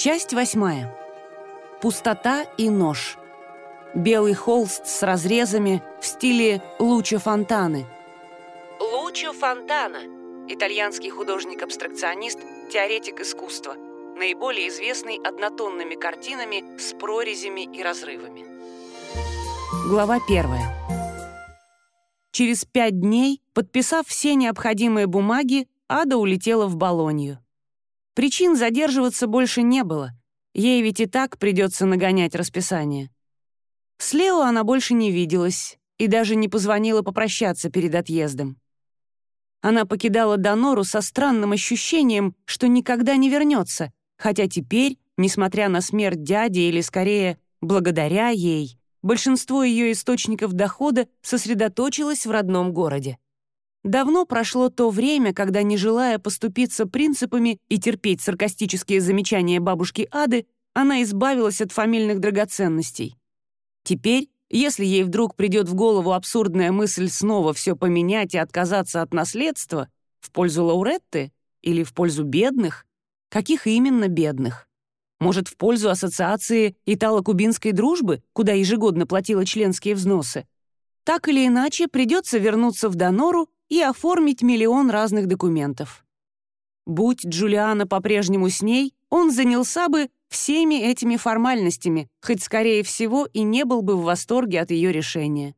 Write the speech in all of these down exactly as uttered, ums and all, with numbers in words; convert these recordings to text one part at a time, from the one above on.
Часть восьмая. Пустота и нож. Белый холст с разрезами в стиле Лучо Фонтаны. Лучо Фонтана – итальянский художник-абстракционист, теоретик искусства, наиболее известный однотонными картинами с прорезями и разрывами. Глава первая. Через пять дней, подписав все необходимые бумаги, Ада улетела в Болонью. Причин задерживаться больше не было. Ей ведь и так придется нагонять расписание. С Лео она больше не виделась и даже не позвонила попрощаться перед отъездом. Она покидала Донору со странным ощущением, что никогда не вернется, хотя теперь, несмотря на смерть дяди, или скорее, благодаря ей, большинство ее источников дохода сосредоточилось в родном городе. Давно прошло то время, когда, не желая поступиться принципами и терпеть саркастические замечания бабушки Ады, она избавилась от фамильных драгоценностей. Теперь, если ей вдруг придет в голову абсурдная мысль снова все поменять и отказаться от наследства в пользу Лауретты или в пользу бедных, каких именно бедных? Может, в пользу ассоциации итало-кубинской дружбы, куда ежегодно платила членские взносы? Так или иначе, придется вернуться в Донору и оформить миллион разных документов. Будь Джулиана по-прежнему с ней, он занялся бы всеми этими формальностями, хоть, скорее всего, и не был бы в восторге от ее решения.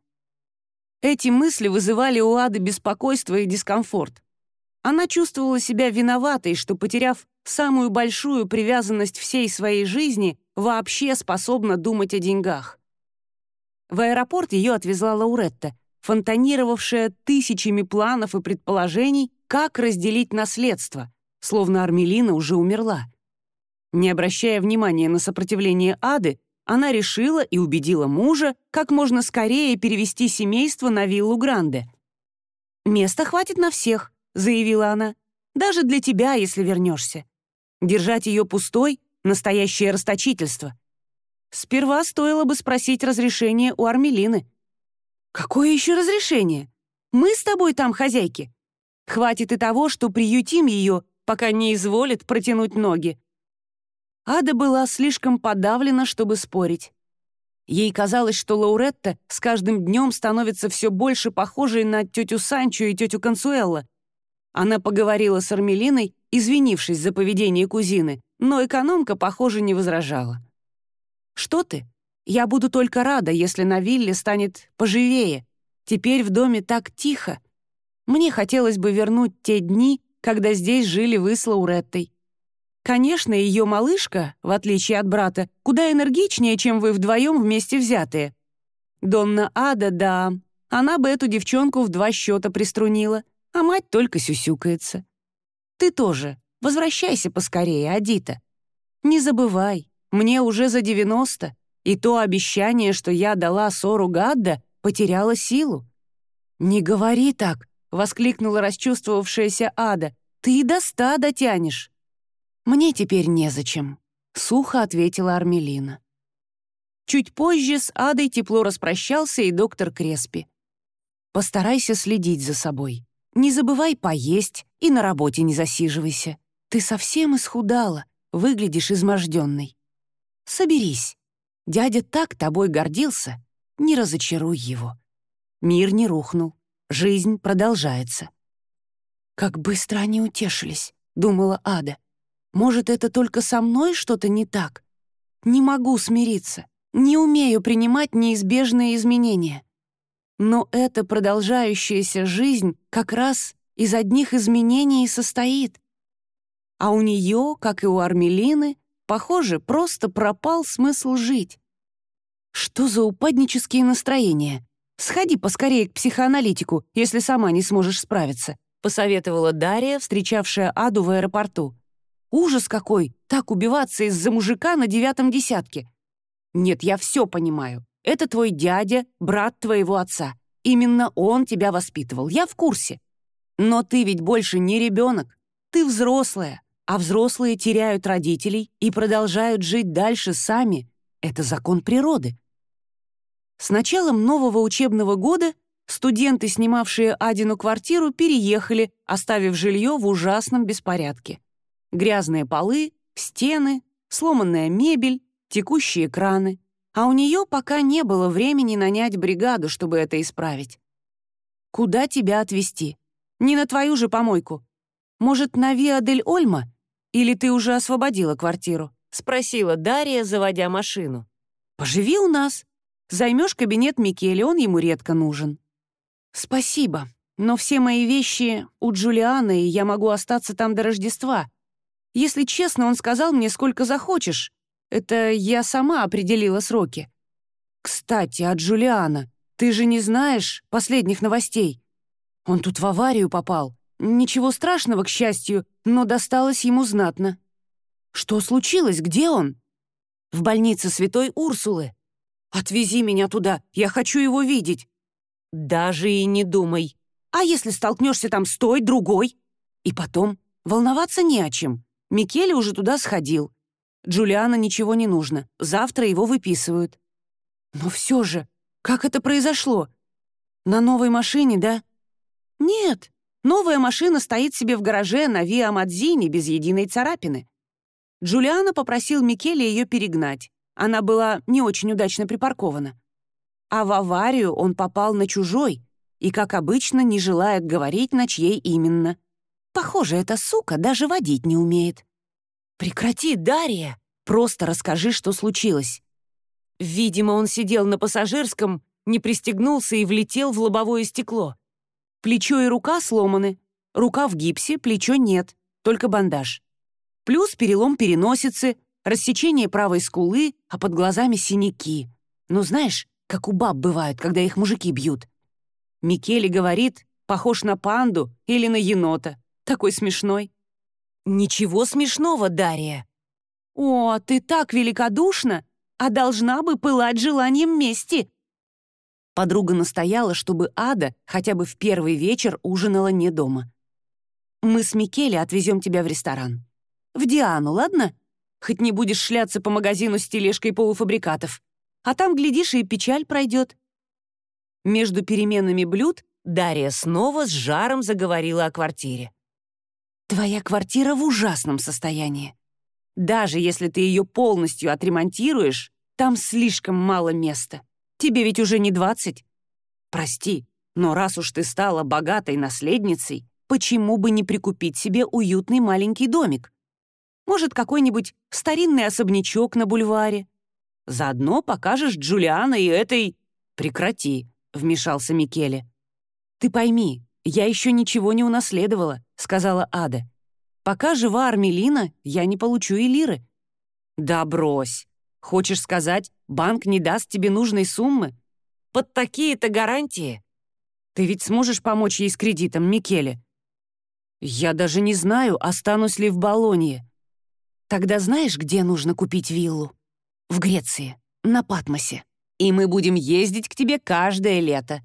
Эти мысли вызывали у Ады беспокойство и дискомфорт. Она чувствовала себя виноватой, что, потеряв самую большую привязанность всей своей жизни, вообще способна думать о деньгах. В аэропорт ее отвезла Лауретта, фонтанировавшая тысячами планов и предположений, как разделить наследство, словно Армелина уже умерла. Не обращая внимания на сопротивление Ады, она решила и убедила мужа как можно скорее перевести семейство на виллу Гранде. «Места хватит на всех», — заявила она, — «даже для тебя, если вернешься. Держать ее пустой — настоящее расточительство. Сперва стоило бы спросить разрешение у Армелины». «Какое еще разрешение? Мы с тобой там хозяйки. Хватит и того, что приютим ее, пока не изволит протянуть ноги». Ада была слишком подавлена, чтобы спорить. Ей казалось, что Лауретта с каждым днем становится все больше похожей на тетю Санчо и тетю Консуэлло. Она поговорила с Армелиной, извинившись за поведение кузины, но экономка, похоже, не возражала. «Что ты? Я буду только рада, если на вилле станет поживее. Теперь в доме так тихо. Мне хотелось бы вернуть те дни, когда здесь жили вы с Лауреттой. Конечно, ее малышка, в отличие от брата, куда энергичнее, чем вы вдвоем вместе взятые. Донна Ада, да, она бы эту девчонку в два счета приструнила, а мать только сюсюкается. Ты тоже, возвращайся поскорее, Адита. Не забывай, мне уже за девяносто, и то обещание, что я дала Сору Гадда, потеряло силу». «Не говори так», — воскликнула расчувствовавшаяся Ада, «ты и до ста дотянешь». «Мне теперь незачем», — сухо ответила Армелина. Чуть позже с Адой тепло распрощался и доктор Креспи. «Постарайся следить за собой. Не забывай поесть и на работе не засиживайся. Ты совсем исхудала, выглядишь изможденной. Соберись. Дядя так тобой гордился, не разочаруй его. Мир не рухнул, жизнь продолжается». «Как быстро они утешились», — думала Ада. «Может, это только со мной что-то не так? Не могу смириться, не умею принимать неизбежные изменения. Но эта продолжающаяся жизнь как раз из одних изменений и состоит. А у нее, как и у Армелины, похоже, просто пропал смысл жить. Что за упаднические настроения? Сходи поскорее к психоаналитику, если сама не сможешь справиться», — посоветовала Дарья, встречавшая Аду в аэропорту. «Ужас какой, так убиваться из-за мужика на девятом десятке. Нет, я все понимаю. Это твой дядя, брат твоего отца. Именно он тебя воспитывал, я в курсе. Но ты ведь больше не ребенок. Ты взрослая, а взрослые теряют родителей и продолжают жить дальше сами. Это закон природы». С началом нового учебного года студенты, снимавшие Адину квартиру, переехали, оставив жилье в ужасном беспорядке. Грязные полы, стены, сломанная мебель, текущие краны. А у нее пока не было времени нанять бригаду, чтобы это исправить. Куда тебя отвезти? Не на твою же помойку. Может, на Виа-дель-Ольма? Или ты уже освободила квартиру? Спросила Дарья, заводя машину. Поживи у нас. Займешь кабинет Микеле, он ему редко нужен. Спасибо, но все мои вещи у Джулиана, и я могу остаться там до Рождества. Если честно, он сказал мне, сколько захочешь. Это я сама определила сроки. Кстати, от Джулиана. Ты же не знаешь последних новостей? Он тут в аварию попал. Ничего страшного, к счастью, но досталось ему знатно. Что случилось? Где он? В больнице Святой Урсулы. Отвези меня туда, я хочу его видеть. Даже и не думай. А если столкнешься там с той, другой? И потом, волноваться не о чем. Микеле уже туда сходил. Джулиана ничего не нужно. Завтра его выписывают. Но все же, как это произошло? На новой машине, да? Нет, новая машина стоит себе в гараже на Виа Мадзини без единой царапины. Джулиана попросил Микеле ее перегнать. Она была не очень удачно припаркована. А в аварию он попал на чужой и, как обычно, не желает говорить, на чьей именно. Похоже, эта сука даже водить не умеет. «Прекрати, Дарья! Просто расскажи, что случилось». Видимо, он сидел на пассажирском, не пристегнулся и влетел в лобовое стекло. Плечо и рука сломаны. Рука в гипсе, плечо нет, только бандаж. Плюс перелом переносицы, рассечение правой скулы, а под глазами синяки. Ну, знаешь, как у баб бывают, когда их мужики бьют. Микеле говорит, похож на панду или на енота. Такой смешной. Ничего смешного, Дарья. О, ты так великодушна, а должна бы пылать желанием мести. Подруга настояла, чтобы Ада хотя бы в первый вечер ужинала не дома. Мы с Микеле отвезем тебя в ресторан. В Диану, ладно? Хоть не будешь шляться по магазину с тележкой полуфабрикатов. А там, глядишь, и печаль пройдет. Между переменами блюд Дарья снова с жаром заговорила о квартире. Твоя квартира в ужасном состоянии. Даже если ты ее полностью отремонтируешь, там слишком мало места. Тебе ведь уже не двадцать. Прости, но раз уж ты стала богатой наследницей, почему бы не прикупить себе уютный маленький домик? Может, какой-нибудь старинный особнячок на бульваре? Заодно покажешь Джулиана и этой... Прекрати, вмешался Микеле. Ты пойми, я еще ничего не унаследовала, сказала Ада. Пока жива Армелина, я не получу и лиры. Да брось. Хочешь сказать, банк не даст тебе нужной суммы? Под такие-то гарантии? Ты ведь сможешь помочь ей с кредитом, Микеле? Я даже не знаю, останусь ли в Болонье. Тогда знаешь, где нужно купить виллу? В Греции, на Патмосе. И мы будем ездить к тебе каждое лето.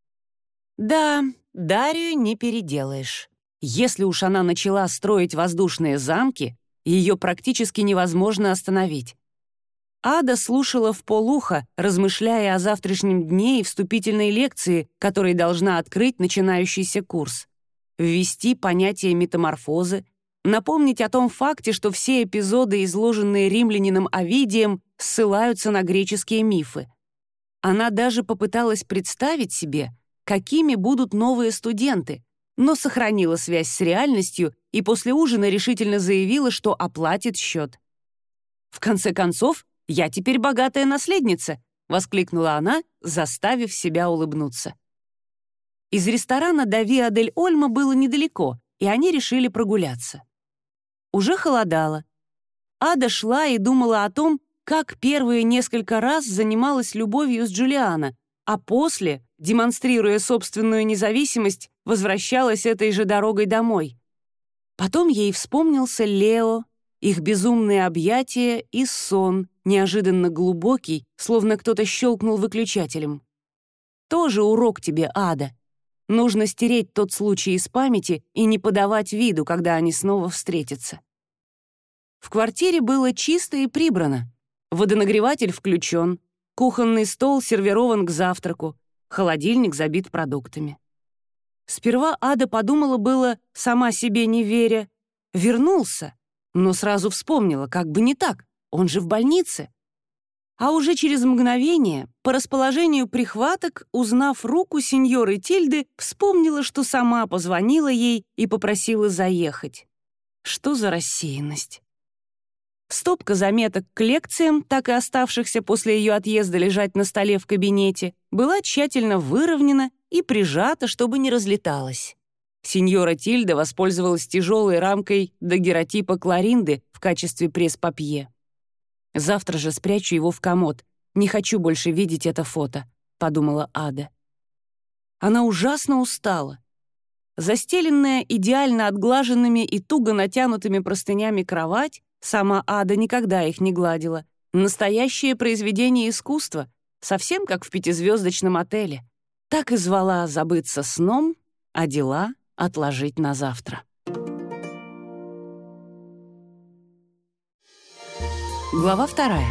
Да, Дарью не переделаешь. Если уж она начала строить воздушные замки, ее практически невозможно остановить. Ада слушала вполуха, размышляя о завтрашнем дне и вступительной лекции, которой должна открыть начинающийся курс. Ввести понятие метаморфозы, напомнить о том факте, что все эпизоды, изложенные римлянином Овидием, ссылаются на греческие мифы. Она даже попыталась представить себе, какими будут новые студенты, но сохранила связь с реальностью и после ужина решительно заявила, что оплатит счет. «В конце концов, я теперь богатая наследница», — воскликнула она, заставив себя улыбнуться. Из ресторана до Виа-дель-Ольма было недалеко, и они решили прогуляться. Уже холодало. Ада шла и думала о том, как первые несколько раз занималась любовью с Джулиана, а после, демонстрируя собственную независимость, возвращалась этой же дорогой домой. Потом ей вспомнился Лео, их безумные объятия и сон, неожиданно глубокий, словно кто-то щелкнул выключателем. Тоже урок тебе, Ада. Нужно стереть тот случай из памяти и не подавать виду, когда они снова встретятся. В квартире было чисто и прибрано. Водонагреватель включен, кухонный стол сервирован к завтраку, холодильник забит продуктами. Сперва Ада подумала было, сама себе не веря, вернулся, но сразу вспомнила, как бы не так. Он же в больнице. А уже через мгновение, по расположению прихваток, узнав руку сеньоры Тильды, вспомнила, что сама позвонила ей и попросила заехать. Что за рассеянность? Стопка заметок к лекциям, так и оставшихся после ее отъезда лежать на столе в кабинете, была тщательно выровнена и прижата, чтобы не разлеталась. Сеньора Тильда воспользовалась тяжелой рамкой дагеротипа Кларинды в качестве пресс-папье. «Завтра же спрячу его в комод. Не хочу больше видеть это фото», — подумала Ада. Она ужасно устала. Застеленная идеально отглаженными и туго натянутыми простынями кровать, сама Ада никогда их не гладила, настоящее произведение искусства, совсем как в пятизвездочном отеле. Так и звала забыться сном, а дела отложить на завтра. Глава вторая.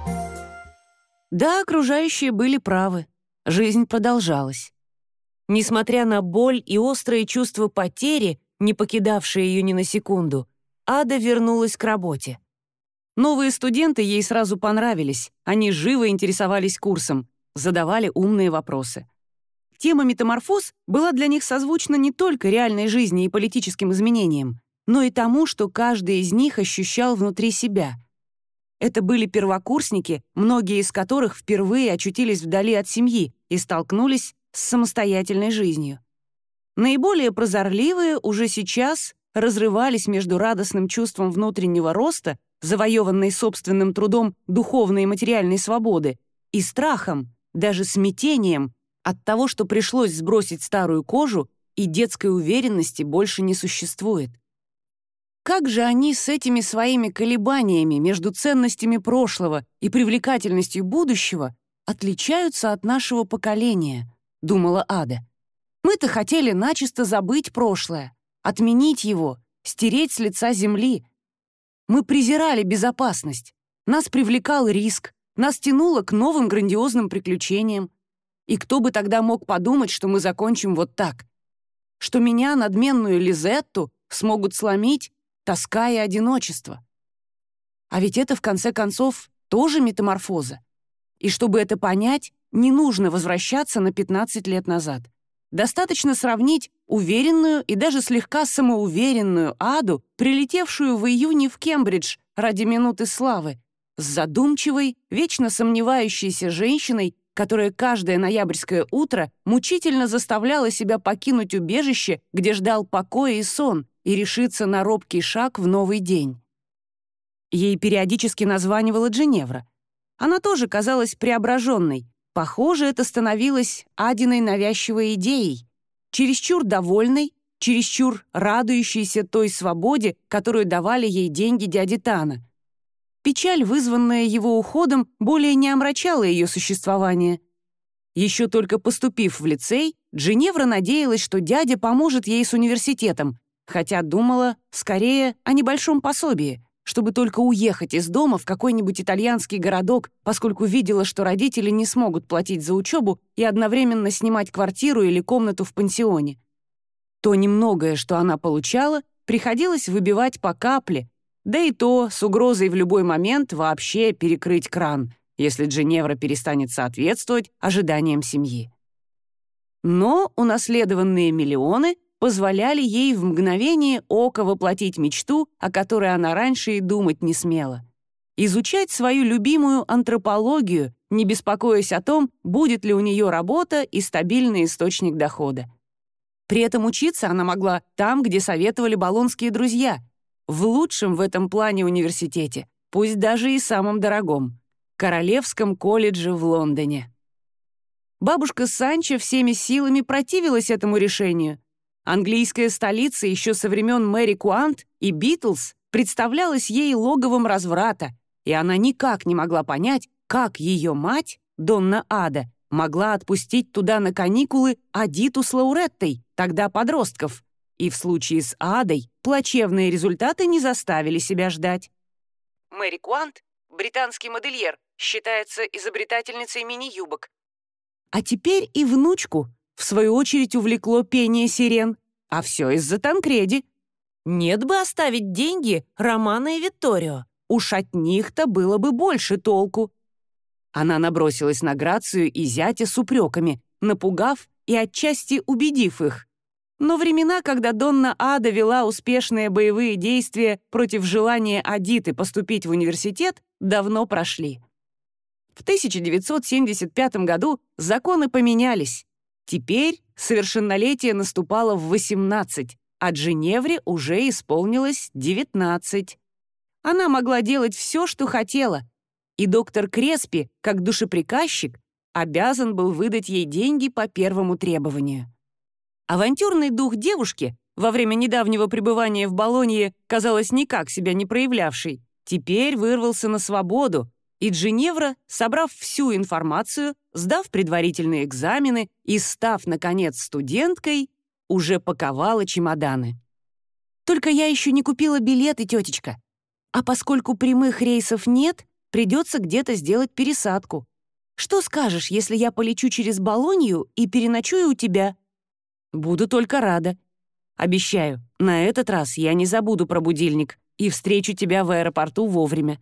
Да, окружающие были правы. Жизнь продолжалась. Несмотря на боль и острые чувства потери, не покидавшие ее ни на секунду, Ада вернулась к работе. Новые студенты ей сразу понравились, они живо интересовались курсом, задавали умные вопросы. Тема метаморфоз была для них созвучна не только реальной жизни и политическим изменениям, но и тому, что каждый из них ощущал внутри себя. Это были первокурсники, многие из которых впервые очутились вдали от семьи и столкнулись с самостоятельной жизнью. Наиболее прозорливые уже сейчас разрывались между радостным чувством внутреннего роста, завоеванной собственным трудом духовной и материальной свободы, и страхом, даже смятением от того, что пришлось сбросить старую кожу и детской уверенности больше не существует. Как же они с этими своими колебаниями между ценностями прошлого и привлекательностью будущего отличаются от нашего поколения, думала Ада. Мы-то хотели начисто забыть прошлое, отменить его, стереть с лица земли. Мы презирали безопасность, нас привлекал риск, нас тянуло к новым грандиозным приключениям. И кто бы тогда мог подумать, что мы закончим вот так? Что меня, надменную Лизетту, смогут сломить тоска и одиночество. А ведь это, в конце концов, тоже метаморфоза. И чтобы это понять, не нужно возвращаться на пятнадцать лет назад. Достаточно сравнить уверенную и даже слегка самоуверенную Аду, прилетевшую в июне в Кембридж ради минуты славы, с задумчивой, вечно сомневающейся женщиной, которая каждое ноябрьское утро мучительно заставляла себя покинуть убежище, где ждал покой и сон, и решиться на робкий шаг в новый день. Ей периодически названивала Джиневра. Она тоже казалась преображенной. Похоже, это становилось Адиной навязчивой идеей. Чересчур довольной, чересчур радующейся той свободе, которую давали ей деньги дяди Тана. Печаль, вызванная его уходом, более не омрачала ее существование. Еще только поступив в лицей, Джиневра надеялась, что дядя поможет ей с университетом, хотя думала скорее о небольшом пособии, чтобы только уехать из дома в какой-нибудь итальянский городок, поскольку видела, что родители не смогут платить за учебу и одновременно снимать квартиру или комнату в пансионе. То немногое, что она получала, приходилось выбивать по капле, да и то с угрозой в любой момент вообще перекрыть кран, если Джиневра перестанет соответствовать ожиданиям семьи. Но унаследованные миллионы позволяли ей в мгновение ока воплотить мечту, о которой она раньше и думать не смела. Изучать свою любимую антропологию, не беспокоясь о том, будет ли у нее работа и стабильный источник дохода. При этом учиться она могла там, где советовали болонские друзья, в лучшем в этом плане университете, пусть даже и самом дорогом, Королевском колледже в Лондоне. Бабушка Санчо всеми силами противилась этому решению. Английская столица еще со времен Мэри Куант и Битлз представлялась ей логовом разврата, и она никак не могла понять, как ее мать, Донна Ада, могла отпустить туда на каникулы Адиту с Лауреттой, тогда подростков. И в случае с Адой плачевные результаты не заставили себя ждать. Мэри Куант, британский модельер, считается изобретательницей мини-юбок. А теперь и внучку, в свою очередь, увлекло пение сирен. А все из-за Танкреди. Нет бы оставить деньги Романо и Витторио. Уж от них-то было бы больше толку. Она набросилась на Грацию и зятя с упреками, напугав и отчасти убедив их. Но времена, когда Донна Ада вела успешные боевые действия против желания Адиты поступить в университет, давно прошли. В тысяча девятьсот семьдесят пятом году законы поменялись. Теперь совершеннолетие наступало в восемнадцать, а Джиневре уже исполнилось девятнадцать. Она могла делать все, что хотела, и доктор Креспи, как душеприказчик, обязан был выдать ей деньги по первому требованию. Авантюрный дух девушки, во время недавнего пребывания в Болонье, казалось, никак себя не проявлявший, теперь вырвался на свободу, и Джиневра, собрав всю информацию, сдав предварительные экзамены и став, наконец, студенткой, уже паковала чемоданы. «Только я еще не купила билеты, тетечка. А поскольку прямых рейсов нет, придется где-то сделать пересадку. Что скажешь, если я полечу через Болонью и переночую у тебя?» «Буду только рада. Обещаю, на этот раз я не забуду про будильник и встречу тебя в аэропорту вовремя».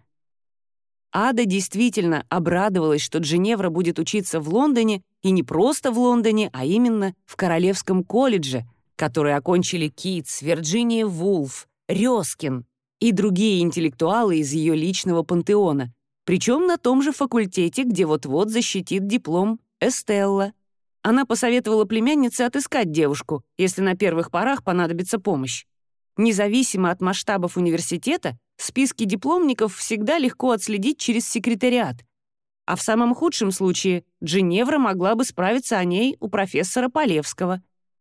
Ада действительно обрадовалась, что Джиневра будет учиться в Лондоне, и не просто в Лондоне, а именно в Королевском колледже, который окончили Китс, Вирджиния Вулф, Рёскин и другие интеллектуалы из ее личного пантеона, причем на том же факультете, где вот-вот защитит диплом Эстелла. Она посоветовала племяннице отыскать девушку, если на первых порах понадобится помощь. Независимо от масштабов университета, списки дипломников всегда легко отследить через секретариат. А в самом худшем случае Джиневра могла бы справиться о ней у профессора Полевского.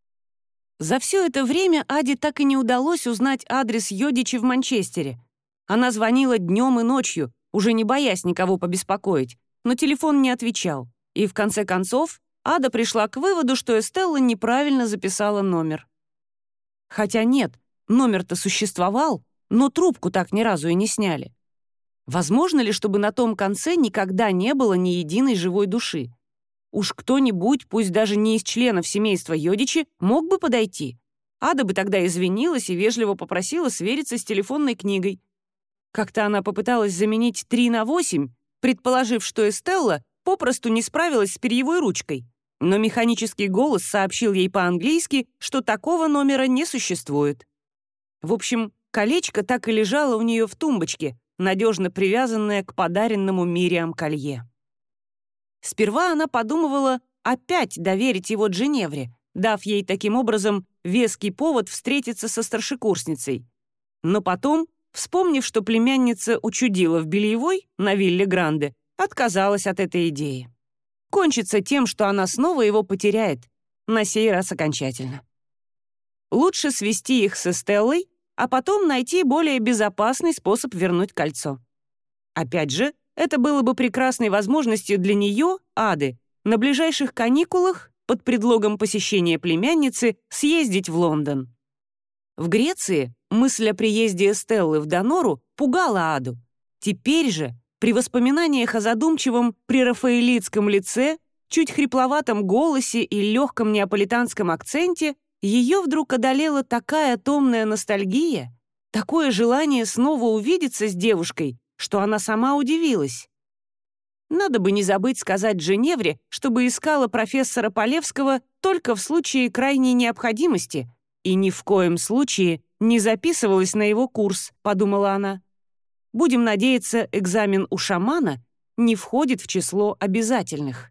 За все это время Аде так и не удалось узнать адрес Йодичи в Манчестере. Она звонила днем и ночью, уже не боясь никого побеспокоить, но телефон не отвечал. И в конце концов Ада пришла к выводу, что Эстелла неправильно записала номер. Хотя нет, номер-то существовал, но трубку так ни разу и не сняли. Возможно ли, чтобы на том конце никогда не было ни единой живой души? Уж кто-нибудь, пусть даже не из членов семейства Йодичи, мог бы подойти. Ада бы тогда извинилась и вежливо попросила свериться с телефонной книгой. Как-то она попыталась заменить три на восемь, предположив, что Эстелла попросту не справилась с перьевой ручкой. Но механический голос сообщил ей по-английски, что такого номера не существует. В общем, колечко так и лежало у нее в тумбочке, надежно привязанное к подаренному Мириам колье. Сперва она подумывала опять доверить его Джиневре, дав ей таким образом веский повод встретиться со старшекурсницей. Но потом, вспомнив, что племянница учудила в бельевой на вилле Гранде, отказалась от этой идеи. Кончится тем, что она снова его потеряет, на сей раз окончательно. Лучше свести их с Эстеллой, а потом найти более безопасный способ вернуть кольцо. Опять же, это было бы прекрасной возможностью для нее, Ады, на ближайших каникулах под предлогом посещения племянницы съездить в Лондон. В Греции мысль о приезде Эстеллы в Донору пугала Аду. Теперь же, при воспоминаниях о задумчивом прерафаэлитском лице, чуть хрипловатом голосе и легком неаполитанском акценте, ее вдруг одолела такая томная ностальгия, такое желание снова увидеться с девушкой, что она сама удивилась. Надо бы не забыть сказать Джиневре, чтобы искала профессора Полевского только в случае крайней необходимости и ни в коем случае не записывалась на его курс, подумала она. Будем надеяться, экзамен у шамана не входит в число обязательных.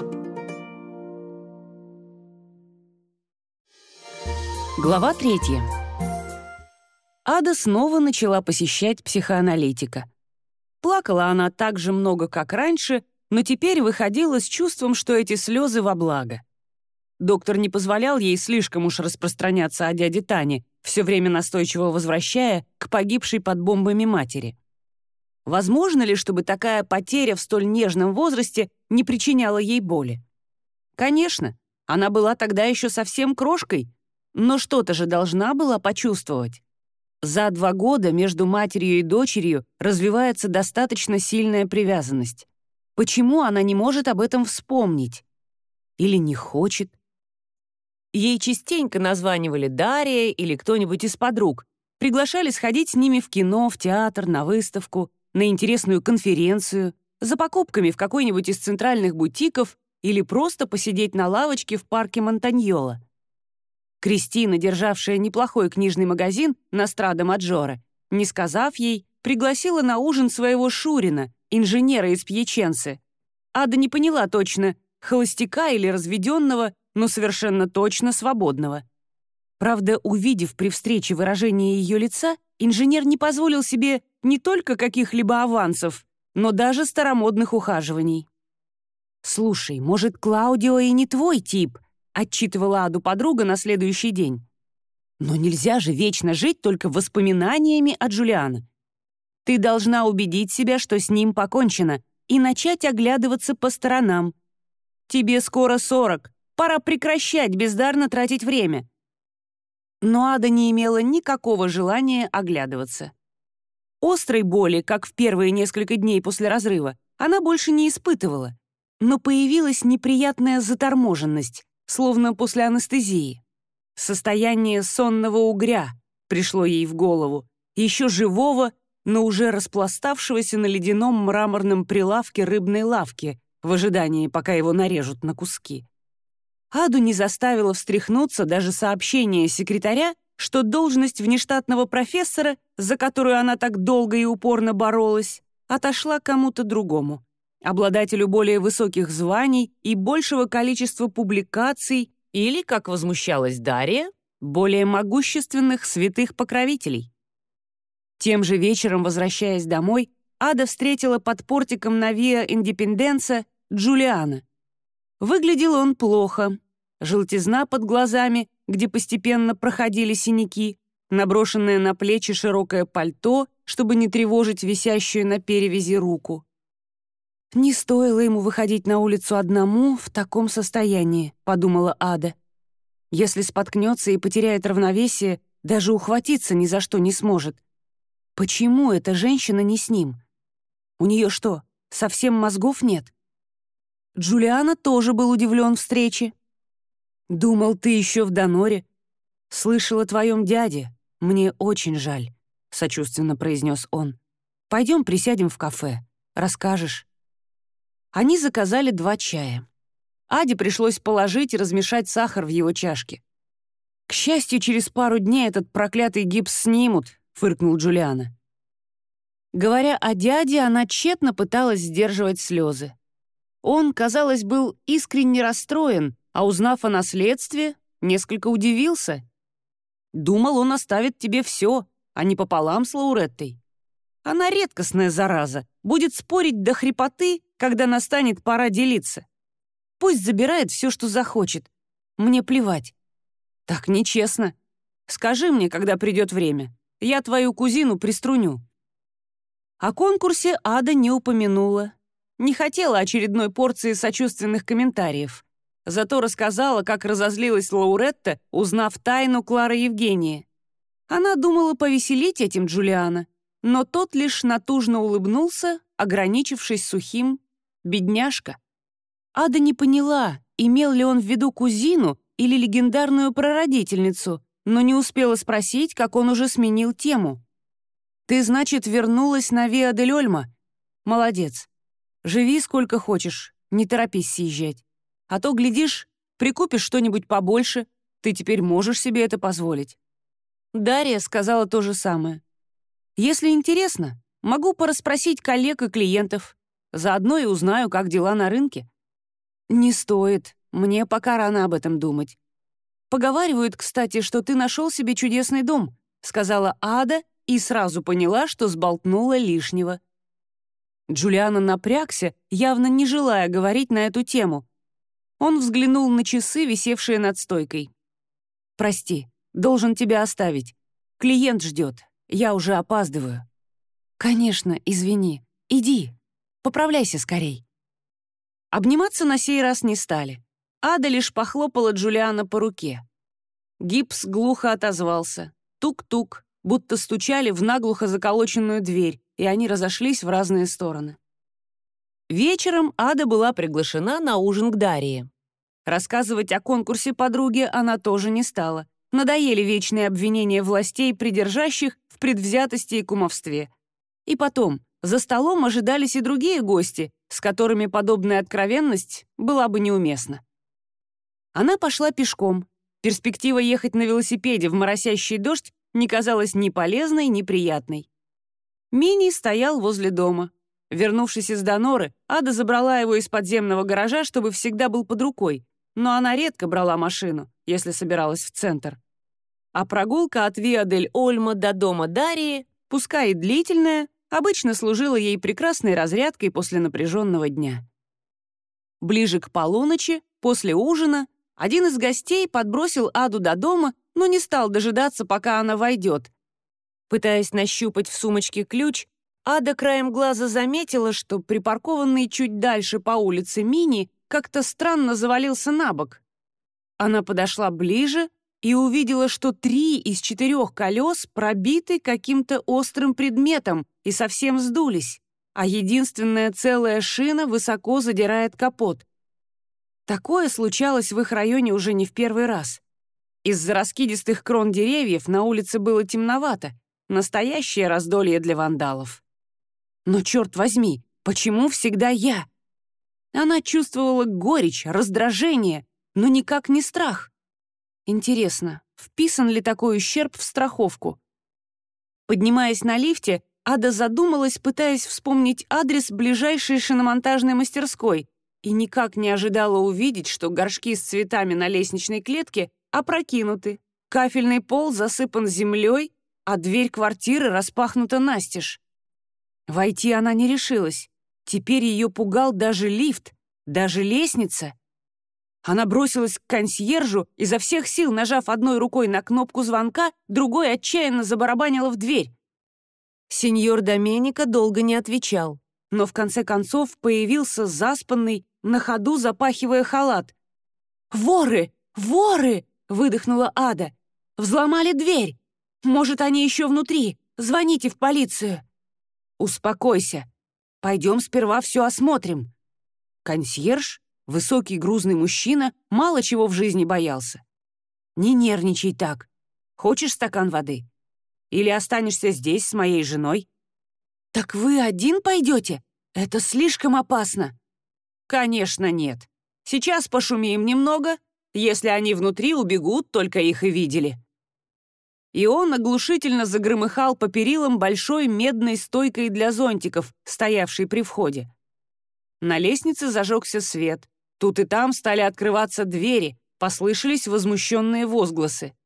Глава третья. Ада снова начала посещать психоаналитика. Плакала она так же много, как раньше, но теперь выходила с чувством, что эти слезы во благо. Доктор не позволял ей слишком уж распространяться о дяде Тане, все время настойчиво возвращая к погибшей под бомбами матери. Возможно ли, чтобы такая потеря в столь нежном возрасте не причиняла ей боли? Конечно, она была тогда еще совсем крошкой, но что-то же должна была почувствовать. За два года между матерью и дочерью развивается достаточно сильная привязанность. Почему она не может об этом вспомнить? Или не хочет? Ей частенько названивали Дарья или кто-нибудь из подруг, приглашали сходить с ними в кино, в театр, на выставку, на интересную конференцию, за покупками в какой-нибудь из центральных бутиков или просто посидеть на лавочке в парке Монтаньола. Кристина, державшая неплохой книжный магазин на Страдо-Маджоре, не сказав ей, пригласила на ужин своего Шурина, инженера из Пьяченцы. Ада не поняла точно, холостяка или разведенного, но совершенно точно свободного. Правда, увидев при встрече выражение ее лица, инженер не позволил себе не только каких-либо авансов, но даже старомодных ухаживаний. «Слушай, может, Клаудио и не твой тип?» — отчитывала Аду подруга на следующий день. «Но нельзя же вечно жить только воспоминаниями о Джулиано. Ты должна убедить себя, что с ним покончено, и начать оглядываться по сторонам. Тебе скоро сорок, пора прекращать бездарно тратить время». Но Ада не имела никакого желания оглядываться. Острой боли, как в первые несколько дней после разрыва, она больше не испытывала, но появилась неприятная заторможенность, словно после анестезии. Состояние сонного угря пришло ей в голову, еще живого, но уже распластавшегося на ледяном мраморном прилавке рыбной лавки в ожидании, пока его нарежут на куски. Аду не заставило встряхнуться даже сообщение секретаря, что должность внештатного профессора, за которую она так долго и упорно боролась, отошла кому-то другому, обладателю более высоких званий и большего количества публикаций или, как возмущалась Дарья, более могущественных святых покровителей. Тем же вечером, возвращаясь домой, Ада встретила под портиком на Виа Индипенденса Джулиано. Выглядел он плохо. Желтизна под глазами, где постепенно проходили синяки, наброшенное на плечи широкое пальто, чтобы не тревожить висящую на перевязи руку. «Не стоило ему выходить на улицу одному в таком состоянии», — подумала Ада. «Если споткнется и потеряет равновесие, даже ухватиться ни за что не сможет. Почему эта женщина не с ним? У нее что, совсем мозгов нет?» Джулиано тоже был удивлен встрече. «Думал, ты еще в Доноре. Слышал о твоем дяде. Мне очень жаль», — сочувственно произнес он. «Пойдем присядем в кафе. Расскажешь». Они заказали два чая. Аде пришлось положить и размешать сахар в его чашке. «К счастью, через пару дней этот проклятый гипс снимут», — фыркнул Джулиано. Говоря о дяде, она тщетно пыталась сдерживать слезы. Он, казалось, был искренне расстроен, а узнав о наследстве, несколько удивился. Думал, он оставит тебе все, а не пополам с Лауреттой. Она редкостная зараза, будет спорить до хрипоты, когда настанет пора делиться. Пусть забирает все, что захочет. Мне плевать. Так нечестно. Скажи мне, когда придет время. Я твою кузину приструню. О конкурсе Ада не упомянула. Не хотела очередной порции сочувственных комментариев. Зато рассказала, как разозлилась Лауретта, узнав тайну Клары Евгении. Она думала повеселить этим Джулиано, но тот лишь натужно улыбнулся, ограничившись сухим «бедняжка». Ада не поняла, имел ли он в виду кузину или легендарную прародительницу, но не успела спросить, как он уже сменил тему. «Ты, значит, вернулась на Виа-дель-Ольма? Молодец. Живи сколько хочешь, не торопись съезжать. А то, глядишь, прикупишь что-нибудь побольше, ты теперь можешь себе это позволить». Дарья сказала то же самое. «Если интересно, могу порасспросить коллег и клиентов. Заодно и узнаю, как дела на рынке». «Не стоит, мне пока рано об этом думать. Поговаривают, кстати, что ты нашел себе чудесный дом», сказала Ада и сразу поняла, что сболтнула лишнего. Джулиано напрягся, явно не желая говорить на эту тему. Он взглянул на часы, висевшие над стойкой. «Прости, должен тебя оставить. Клиент ждет, я уже опаздываю». «Конечно, извини. Иди, поправляйся скорей». Обниматься на сей раз не стали. Ада лишь похлопала Джулиано по руке. Гипс глухо отозвался. Тук-тук, будто стучали в наглухо заколоченную дверь, и они разошлись в разные стороны. Вечером Ада была приглашена на ужин к Дарье. Рассказывать о конкурсе подруге она тоже не стала. Надоели вечные обвинения властей, придержащих в предвзятости и кумовстве. И потом, За столом ожидались и другие гости, с которыми подобная откровенность была бы неуместна. Она пошла пешком. Перспектива ехать на велосипеде в моросящий дождь не казалась ни полезной, ни приятной. Мини стоял возле дома. Вернувшись из Доноры, Ада забрала его из подземного гаража, чтобы всегда был под рукой, но она редко брала машину, если собиралась в центр. А прогулка от Виа-дель-Ольмо до дома Дарьи, пускай и длительная, обычно служила ей прекрасной разрядкой после напряженного дня. Ближе к полуночи, после ужина, один из гостей подбросил Аду до дома, но не стал дожидаться, пока она войдет. Пытаясь нащупать в сумочке ключ, Ада краем глаза заметила, что припаркованный чуть дальше по улице Мини как-то странно завалился на бок. Она подошла ближе и увидела, что три из четырех колес пробиты каким-то острым предметом и совсем сдулись, а единственная целая шина высоко задирает капот. Такое случалось в их районе уже не в первый раз. Из-за раскидистых крон деревьев на улице было темновато, настоящее раздолье для вандалов. Но, черт возьми, почему всегда я? Она чувствовала горечь, раздражение, но никак не страх. Интересно, вписан ли такой ущерб в страховку? Поднимаясь на лифте, Ада задумалась, пытаясь вспомнить адрес ближайшей шиномонтажной мастерской, и никак не ожидала увидеть, что горшки с цветами на лестничной клетке опрокинуты, кафельный пол засыпан землей, а дверь квартиры распахнута настежь. Войти она не решилась. Теперь ее пугал даже лифт, даже лестница. Она бросилась к консьержу, изо всех сил нажав одной рукой на кнопку звонка, другой отчаянно забарабанила в дверь. Сеньор Доменико долго не отвечал, но в конце концов появился заспанный, на ходу запахивая халат. «Воры! Воры!» — выдохнула Ада. «Взломали дверь! Может, они еще внутри! Звоните в полицию!» «Успокойся. Пойдем сперва все осмотрим». Консьерж, высокий грузный мужчина, мало чего в жизни боялся. «Не нервничай так. Хочешь стакан воды? Или останешься здесь с моей женой?» «Так вы один пойдете? Это слишком опасно». «Конечно нет. Сейчас пошумим немного. Если они внутри убегут, только их и видели». И он оглушительно загромыхал по перилам большой медной стойкой для зонтиков, стоявшей при входе. На лестнице зажегся свет. Тут и там стали открываться двери, послышались возмущенные возгласы.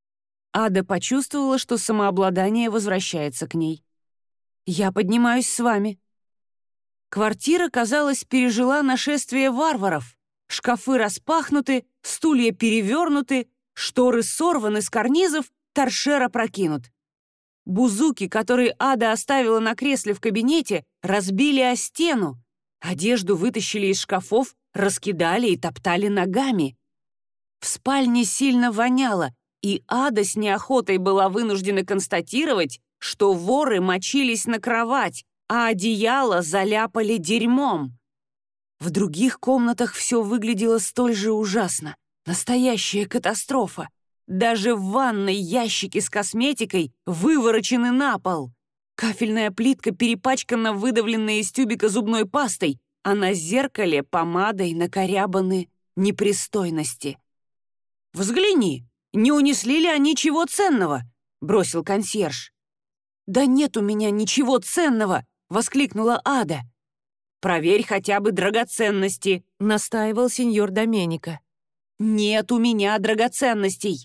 Ада почувствовала, что самообладание возвращается к ней. «Я поднимаюсь с вами». Квартира, казалось, пережила нашествие варваров. Шкафы распахнуты, стулья перевернуты, шторы сорваны с карнизов, торшер опрокинут. Бузуки, которые Ада оставила на кресле в кабинете, разбили о стену. Одежду вытащили из шкафов, раскидали и топтали ногами. В спальне сильно воняло, и Ада с неохотой была вынуждена констатировать, что воры мочились на кровать, а одеяло заляпали дерьмом. В других комнатах все выглядело столь же ужасно. Настоящая катастрофа. Даже в ванной ящики с косметикой выворочены на пол. Кафельная плитка перепачкана выдавленной из тюбика зубной пастой, а на зеркале помадой накорябаны непристойности. «Взгляни, не унесли ли они чего ценного?» — бросил консьерж. «Да нет у меня ничего ценного!» — воскликнула Ада. «Проверь хотя бы драгоценности», — настаивал сеньор Доменико. «Нет у меня драгоценностей».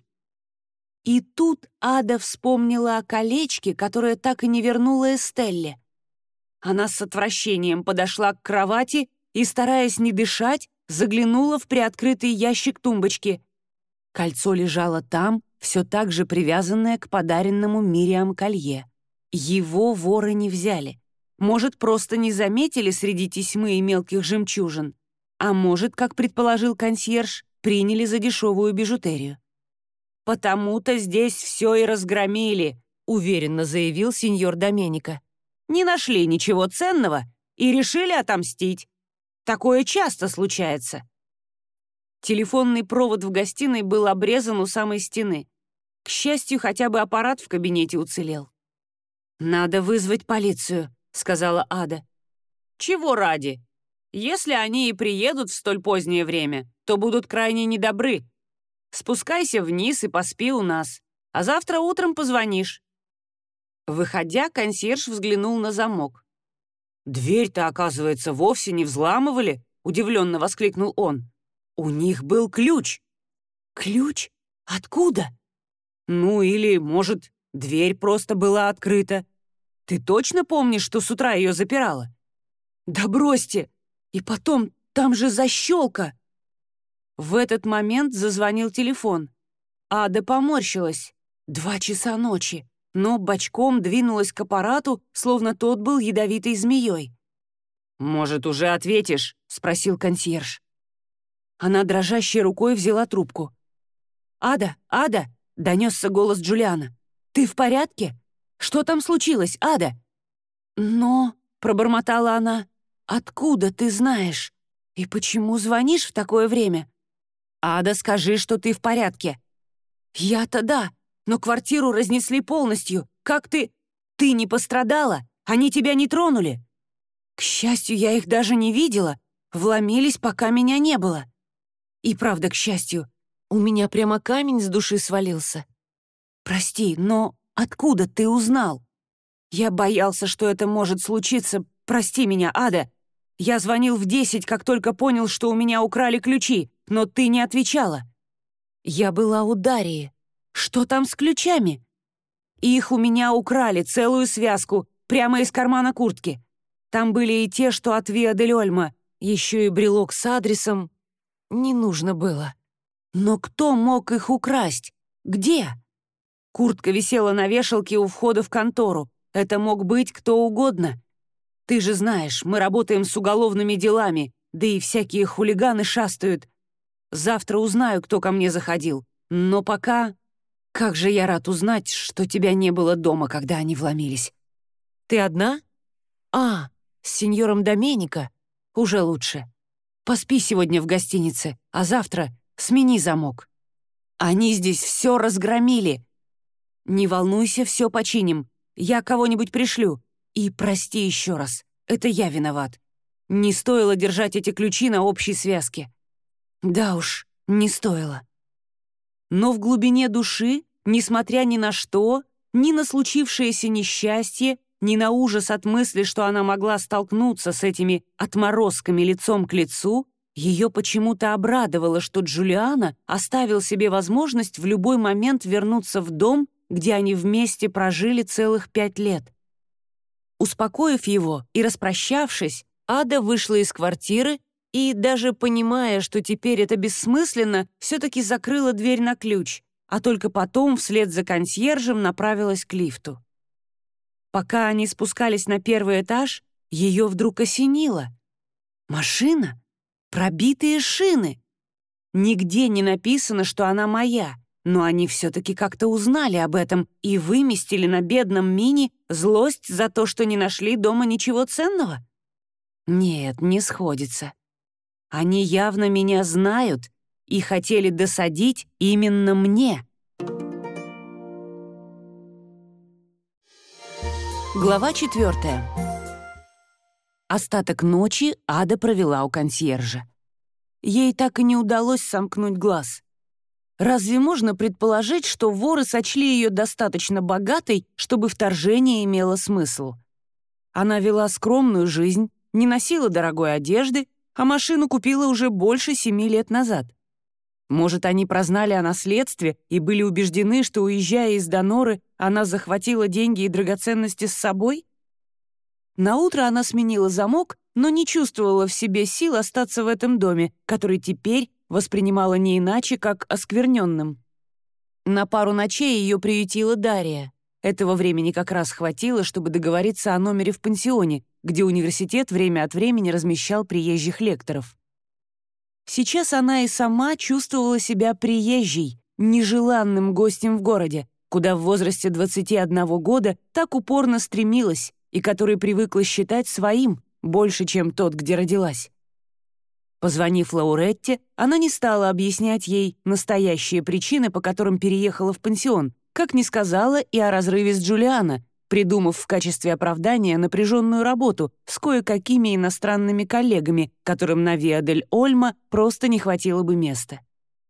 И тут Ада вспомнила о колечке, которое так и не вернула Эстелле. Она с отвращением подошла к кровати и, стараясь не дышать, заглянула в приоткрытый ящик тумбочки. Кольцо лежало там, все так же привязанное к подаренному Мириам колье. Его воры не взяли. Может, просто не заметили среди тесьмы и мелких жемчужин. А может, как предположил консьерж, приняли за дешевую бижутерию. «Потому-то здесь все и разгромили», — уверенно заявил сеньор Доменико. «Не нашли ничего ценного и решили отомстить. Такое часто случается». Телефонный провод в гостиной был обрезан у самой стены. К счастью, хотя бы аппарат в кабинете уцелел. «Надо вызвать полицию», — сказала Ада. «Чего ради? Если они и приедут в столь позднее время, то будут крайне недобры. Спускайся вниз и поспи у нас, а завтра утром позвонишь». Выходя, консьерж взглянул на замок. «Дверь-то, оказывается, вовсе не взламывали», — удивленно воскликнул он. «У них был ключ». «Ключ? Откуда?» «Ну, или, может, дверь просто была открыта. Ты точно помнишь, что с утра ее запирала?» «Да бросьте! И потом, там же защелка!» В этот момент зазвонил телефон. Ада поморщилась. Два часа ночи, но бочком двинулась к аппарату, словно тот был ядовитой змеей. «Может, уже ответишь?» — спросил консьерж. Она дрожащей рукой взяла трубку. «Ада, Ада!» — донесся голос Джулиана. «Ты в порядке? Что там случилось, Ада?» «Но...» — пробормотала она. «Откуда ты знаешь? И почему звонишь в такое время?» «Ада, скажи, что ты в порядке». «Я-то да, но квартиру разнесли полностью. Как ты... Ты не пострадала? Они тебя не тронули?» «К счастью, я их даже не видела. Вломились, пока меня не было». «И правда, к счастью, у меня прямо камень с души свалился. Прости, но откуда ты узнал?» «Я боялся, что это может случиться. Прости меня, Ада. Я звонил в десять, как только понял, что у меня украли ключи, но ты не отвечала». «Я была у Дарьи. Что там с ключами?» «Их у меня украли, целую связку, прямо из кармана куртки. Там были и те, что от Виа дель Ольма, еще и брелок с адресом. Не нужно было. Но кто мог их украсть? Где?» Куртка висела на вешалке у входа в контору. Это мог быть кто угодно. Ты же знаешь, мы работаем с уголовными делами, да и всякие хулиганы шастают. Завтра узнаю, кто ко мне заходил. Но пока... Как же я рад узнать, что тебя не было дома, когда они вломились. Ты одна? А, с сеньором Доменико? Уже лучше. Поспи сегодня в гостинице, а завтра смени замок. Они здесь все разгромили. Не волнуйся, все починим. Я кого-нибудь пришлю. И прости еще раз, это я виноват. Не стоило держать эти ключи на общей связке. Да уж, не стоило. Но в глубине души, несмотря ни на что, ни на случившееся несчастье, ни на ужас от мысли, что она могла столкнуться с этими отморозками лицом к лицу, ее почему-то обрадовало, что Джулиано оставил себе возможность в любой момент вернуться в дом, где они вместе прожили целых пять лет. Успокоив его и распрощавшись, Ада вышла из квартиры и, даже понимая, что теперь это бессмысленно, все-таки закрыла дверь на ключ, а только потом вслед за консьержем направилась к лифту. Пока они спускались на первый этаж, ее вдруг осенило. Машина? Пробитые шины. Нигде не написано, что она моя, но они все-таки как-то узнали об этом и выместили на бедном Мини злость за то, что не нашли дома ничего ценного? Нет, не сходится. Они явно меня знают и хотели досадить именно мне. Глава четвертая. Остаток ночи Ада провела у консьержа. Ей так и не удалось сомкнуть глаз. Разве можно предположить, что воры сочли ее достаточно богатой, чтобы вторжение имело смысл? Она вела скромную жизнь, не носила дорогой одежды, а машину купила уже больше семи лет назад. Может, они прознали о наследстве и были убеждены, что, уезжая из Доноры, она захватила деньги и драгоценности с собой? Наутро она сменила замок, но не чувствовала в себе сил остаться в этом доме, который теперь воспринимала не иначе, как оскверненным. На пару ночей ее приютила Дарья. Этого времени как раз хватило, чтобы договориться о номере в пансионе, где университет время от времени размещал приезжих лекторов. Сейчас она и сама чувствовала себя приезжей, нежеланным гостем в городе, куда в возрасте двадцати одного года так упорно стремилась и который привыкла считать своим больше, чем тот, где родилась. Позвонив Лауретте, она не стала объяснять ей настоящие причины, по которым переехала в пансион, как не сказала и о разрыве с Джулиано, придумав в качестве оправдания напряженную работу с кое-какими иностранными коллегами, которым на Виа-дель-Ольма просто не хватило бы места.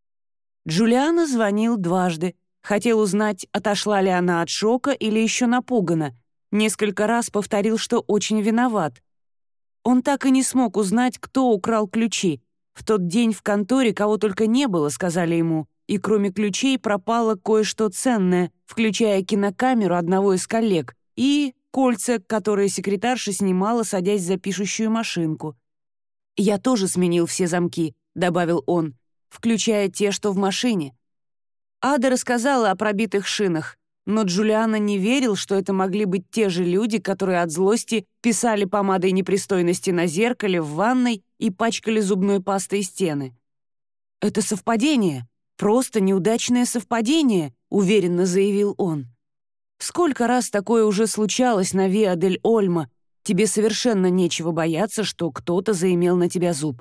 Джулиано звонил дважды, хотел узнать, отошла ли она от шока или еще напугана. Несколько раз повторил, что очень виноват. Он так и не смог узнать, кто украл ключи. В тот день в конторе кого только не было, сказали ему, и кроме ключей пропало кое-что ценное, включая кинокамеру одного из коллег и кольца, которые секретарша снимала, садясь за пишущую машинку. «Я тоже сменил все замки», — добавил он, включая те, что в машине. Ада рассказала о пробитых шинах, но Джулиано не верил, что это могли быть те же люди, которые от злости писали помадой непристойности на зеркале в ванной и пачкали зубной пастой стены. «Это совпадение. Просто неудачное совпадение», — уверенно заявил он. «Сколько раз такое уже случалось на Виа-дель-Ольма? Тебе совершенно нечего бояться, что кто-то заимел на тебя зуб».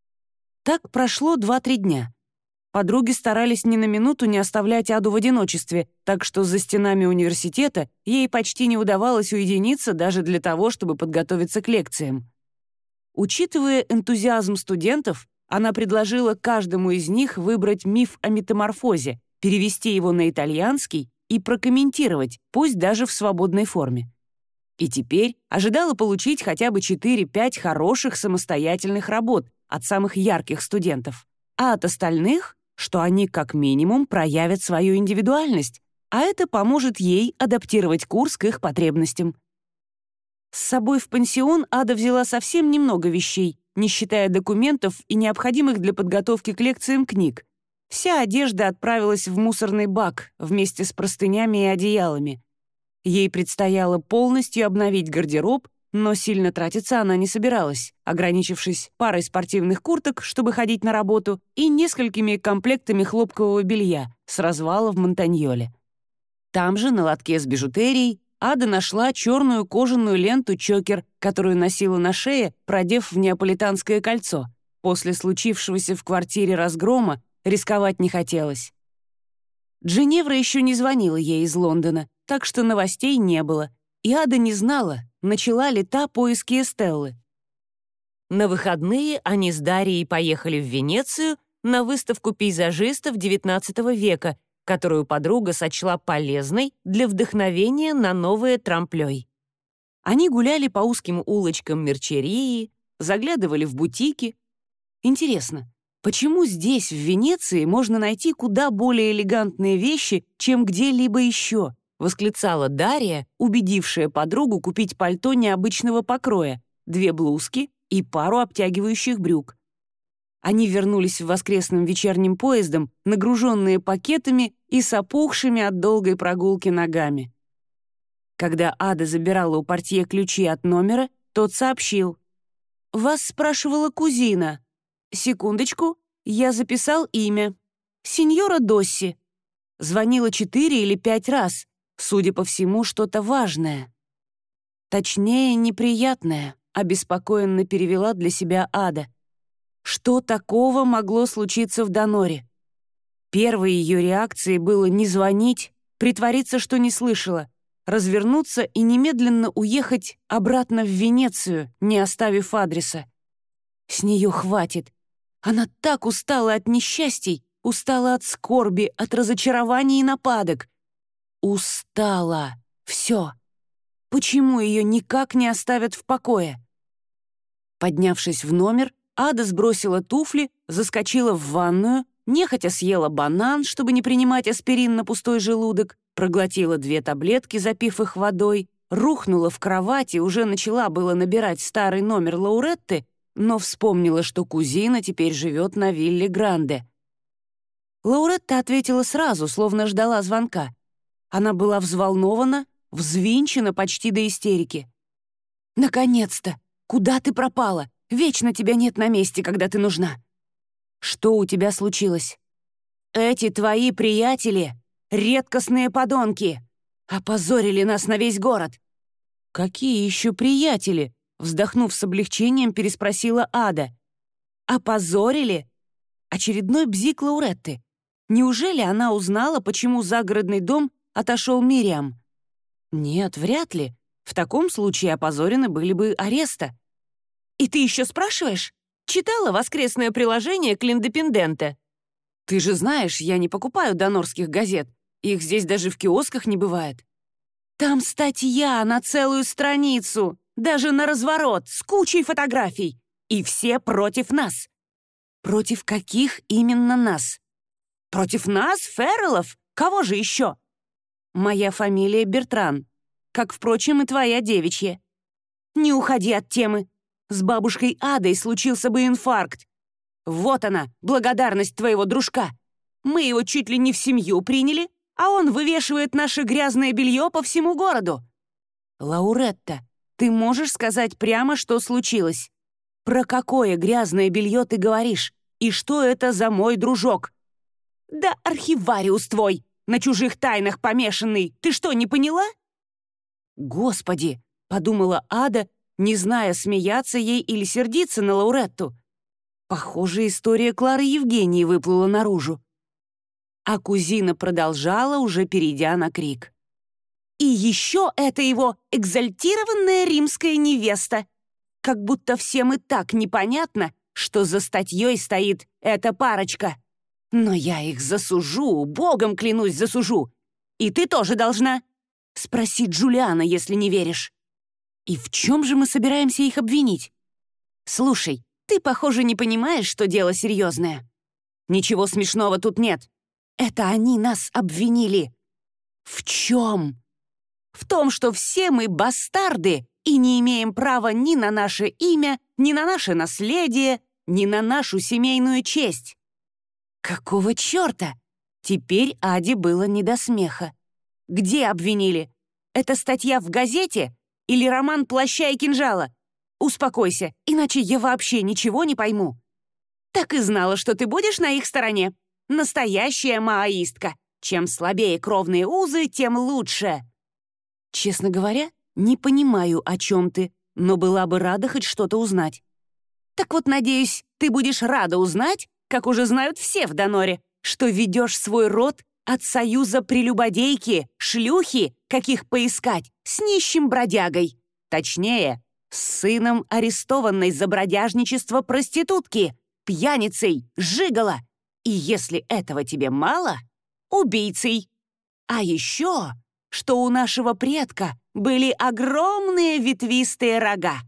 Так прошло два-три дня. Подруги старались ни на минуту не оставлять Аду в одиночестве, так что за стенами университета ей почти не удавалось уединиться даже для того, чтобы подготовиться к лекциям. Учитывая энтузиазм студентов, она предложила каждому из них выбрать миф о метаморфозе, перевести его на итальянский и прокомментировать, пусть даже в свободной форме. И теперь ожидала получить хотя бы четыре-пять хороших самостоятельных работ от самых ярких студентов, а от остальных, что они как минимум проявят свою индивидуальность, а это поможет ей адаптировать курс к их потребностям. С собой в пансион Ада взяла совсем немного вещей, не считая документов и необходимых для подготовки к лекциям книг. Вся одежда отправилась в мусорный бак вместе с простынями и одеялами. Ей предстояло полностью обновить гардероб, но сильно тратиться она не собиралась, ограничившись парой спортивных курток, чтобы ходить на работу, и несколькими комплектами хлопкового белья с развала в Монтаньоле. Там же, на лотке с бижутерией, Ада нашла черную кожаную ленту-чокер, которую носила на шее, продев в неаполитанское кольцо. После случившегося в квартире разгрома рисковать не хотелось. Дженевра еще не звонила ей из Лондона, так что новостей не было, и Ада не знала, начала ли та поиски Эстеллы. На выходные они с Дарьей поехали в Венецию на выставку пейзажистов девятнадцатого века, которую подруга сочла полезной для вдохновения на новое трамплёй. Они гуляли по узким улочкам Мерчерии, заглядывали в бутики. Интересно, почему здесь, в Венеции, можно найти куда более элегантные вещи, чем где-либо еще? Восклицала Дарья, убедившая подругу купить пальто необычного покроя, две блузки и пару обтягивающих брюк. Они вернулись в воскресным вечерним поездом, нагруженные пакетами и с опухшими от долгой прогулки ногами. Когда Ада забирала у портье ключи от номера, тот сообщил: «Вас спрашивала кузина. Секундочку, я записал имя. Синьора Досси. Звонила четыре или пять раз. Судя по всему, что-то важное. Точнее, неприятное», — обеспокоенно перевела для себя Ада. Что такого могло случиться в Доноре? Первой ее реакцией было не звонить, притвориться, что не слышала, развернуться и немедленно уехать обратно в Венецию, не оставив адреса. С нее хватит. Она так устала от несчастий, устала от скорби, от разочарований и нападок. Устала. Все. Почему ее никак не оставят в покое? Поднявшись в номер, Ада сбросила туфли, заскочила в ванную, нехотя съела банан, чтобы не принимать аспирин на пустой желудок, проглотила две таблетки, запив их водой, рухнула в кровать и уже начала было набирать старый номер Лауретты, но вспомнила, что кузина теперь живет на вилле Гранде. Лауретта ответила сразу, словно ждала звонка. Она была взволнована, взвинчена почти до истерики. «Наконец-то! Куда ты пропала? Вечно тебя нет на месте, когда ты нужна». «Что у тебя случилось?» «Эти твои приятели — редкостные подонки. Опозорили нас на весь город». «Какие еще приятели?» — вздохнув с облегчением, переспросила Ада. «Опозорили?» Очередной бзик Лауретты. Неужели она узнала, почему загородный дом отошел Мириам? Нет, вряд ли. В таком случае опозорены были бы ареста. И ты еще спрашиваешь? Читала воскресное приложение к «Линдепенденте»? Ты же знаешь, я не покупаю донорских газет. Их здесь даже в киосках не бывает. Там статья на целую страницу, даже на разворот, с кучей фотографий. И все против нас. Против каких именно нас? Против нас, Ферреллов? Кого же еще? Моя фамилия Бертран, как, впрочем, и твоя девичья. Не уходи от темы. С бабушкой Адой случился бы инфаркт. Вот она, благодарность твоего дружка. Мы его чуть ли не в семью приняли, а он вывешивает наше грязное белье по всему городу. Лауретта, ты можешь сказать прямо, что случилось? Про какое грязное белье ты говоришь? И что это за мой дружок? Да архивариус твой, на чужих тайнах помешанный. Ты что, не поняла? Господи, подумала Ада, не зная, смеяться ей или сердиться на Лауретту. Похоже, история Клары Евгении выплыла наружу. А кузина продолжала, уже перейдя на крик. И еще это его экзальтированная римская невеста. Как будто всем и так непонятно, что за статьей стоит эта парочка. Но я их засужу, богом клянусь, засужу. И ты тоже должна. Спроси Джулиана, если не веришь. И в чем же мы собираемся их обвинить? Слушай, ты, похоже, не понимаешь, что дело серьезное. Ничего смешного тут нет. Это они нас обвинили. В чем? В том, что все мы бастарды и не имеем права ни на наше имя, ни на наше наследие, ни на нашу семейную честь. Какого черта? Теперь Аде было не до смеха. Где обвинили? Это статья в газете или роман «Плаща и кинжала»? Успокойся, иначе я вообще ничего не пойму. Так и знала, что ты будешь на их стороне. Настоящая маоистка. Чем слабее кровные узы, тем лучше. Честно говоря, не понимаю, о чем ты, но была бы рада хоть что-то узнать. Так вот, надеюсь, ты будешь рада узнать, как уже знают все в Доноре, что ведешь свой род от союза прелюбодейки, шлюхи, каких поискать, с нищим бродягой. Точнее, с сыном арестованной за бродяжничество проститутки, пьяницей, жиголо. И если этого тебе мало, убийцей. А еще, что у нашего предка были огромные ветвистые рога.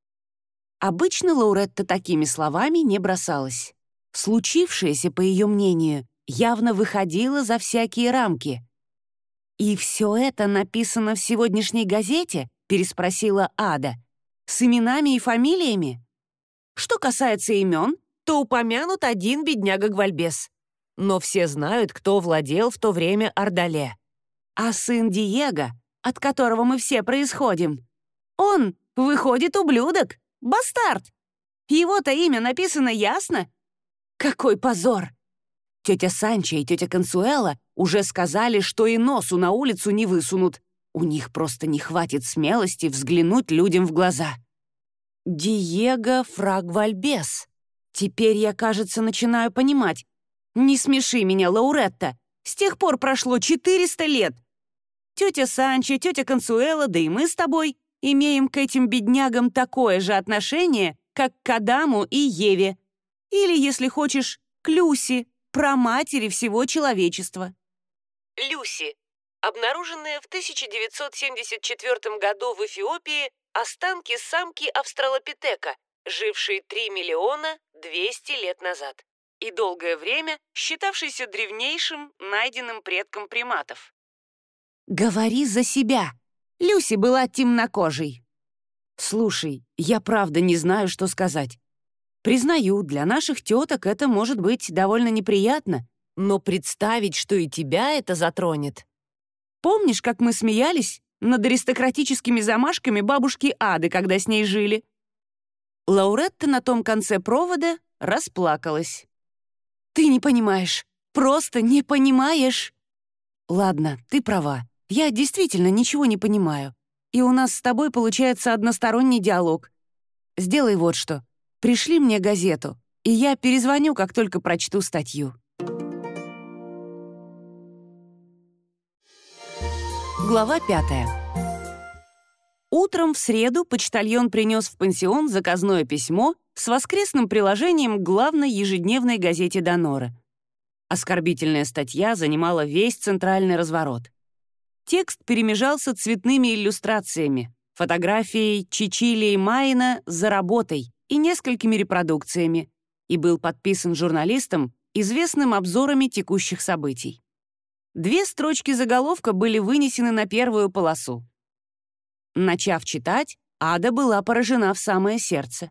Обычно Лауретта такими словами не бросалась. Случившееся, по ее мнению, явно выходило за всякие рамки. «И все это написано в сегодняшней газете?» — переспросила Ада. «С именами и фамилиями?» Что касается имен, то упомянут один бедняга-гвальбес. Но все знают, кто владел в то время Ордале. А сын Диего, от которого мы все происходим, он, выходит, ублюдок, бастард. Его-то имя написано ясно. Какой позор! Тетя Санча и тетя Консуэла уже сказали, что и носу на улицу не высунут. У них просто не хватит смелости взглянуть людям в глаза. Диего Фрагвальбес. Теперь я, кажется, начинаю понимать. Не смеши меня, Лауретта. С тех пор прошло четыреста лет. Тетя Санча, тетя Консуэла, да и мы с тобой имеем к этим беднягам такое же отношение, как к Адаму и Еве. Или, если хочешь, к Люси, праматери всего человечества. Люси. Обнаруженные в тысяча девятьсот семьдесят четвёртом году в Эфиопии останки самки австралопитека, жившей три миллиона двести лет назад, и долгое время считавшейся древнейшим найденным предком приматов. «Говори за себя!» Люси была темнокожей. «Слушай, я правда не знаю, что сказать. Признаю, для наших теток это может быть довольно неприятно, но представить, что и тебя это затронет. Помнишь, как мы смеялись над аристократическими замашками бабушки Ады, когда с ней жили?» Лауретта на том конце провода расплакалась. «Ты не понимаешь, просто не понимаешь!» «Ладно, ты права, я действительно ничего не понимаю, и у нас с тобой получается односторонний диалог. Сделай вот что. Пришли мне газету, и я перезвоню, как только прочту статью». Глава пятая. Утром в среду почтальон принес в пансион заказное письмо с воскресным приложением к главной ежедневной газете «Донора». Оскорбительная статья занимала весь центральный разворот. Текст перемежался цветными иллюстрациями, фотографией Чичилии Майна «За работой» и несколькими репродукциями, и был подписан журналистом, известным обзорами текущих событий. Две строчки заголовка были вынесены на первую полосу. Начав читать, Ада была поражена в самое сердце.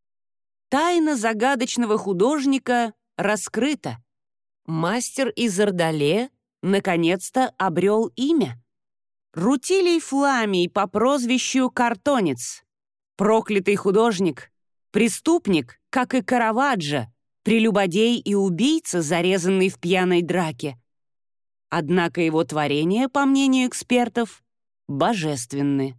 Тайна загадочного художника раскрыта. Мастер из Ордале наконец-то обрел имя. Рутилий Фламий по прозвищу Картонец. Проклятый художник. Преступник, как и Караваджо. Прелюбодей и убийца, зарезанный в пьяной драке. Однако его творения, по мнению экспертов, божественны.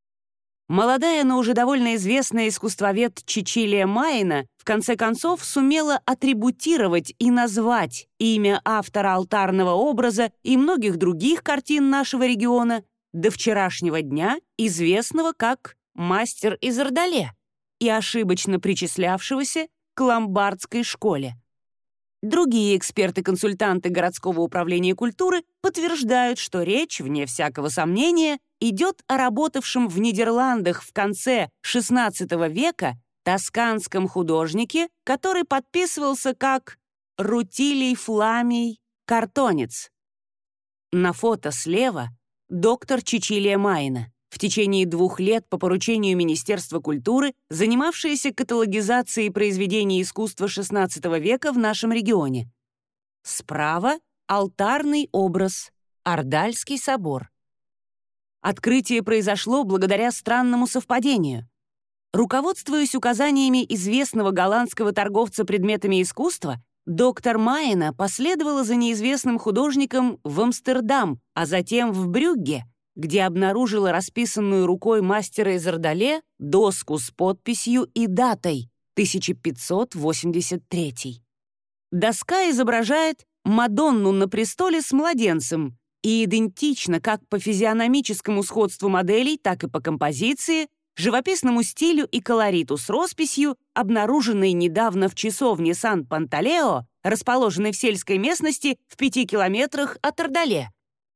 Молодая, но уже довольно известная искусствовед Чичилия Майна в конце концов сумела атрибутировать и назвать имя автора алтарного образа и многих других картин нашего региона до вчерашнего дня, известного как «Мастер из Ордале» и ошибочно причислявшегося к ломбардской школе. Другие эксперты-консультанты городского управления культуры подтверждают, что речь, вне всякого сомнения, идет о работавшем в Нидерландах в конце шестнадцатого века тосканском художнике, который подписывался как Рутилий Фламий Картонец. На фото слева доктор Чичилия Майна, в течение двух лет по поручению Министерства культуры, занимавшаяся каталогизацией произведений искусства шестнадцатого века в нашем регионе. Справа — алтарный образ, Ордальский собор. Открытие произошло благодаря странному совпадению. Руководствуясь указаниями известного голландского торговца предметами искусства, доктор Майна последовала за неизвестным художником в Амстердам, а затем в Брюгге, где обнаружила расписанную рукой мастера из Ордале доску с подписью и датой тысяча пятьсот восемьдесят третий. Доска изображает Мадонну на престоле с младенцем и идентична как по физиономическому сходству моделей, так и по композиции, живописному стилю и колориту с росписью, обнаруженной недавно в часовне Сан-Панталео, расположенной в сельской местности в пяти километрах от Ордале.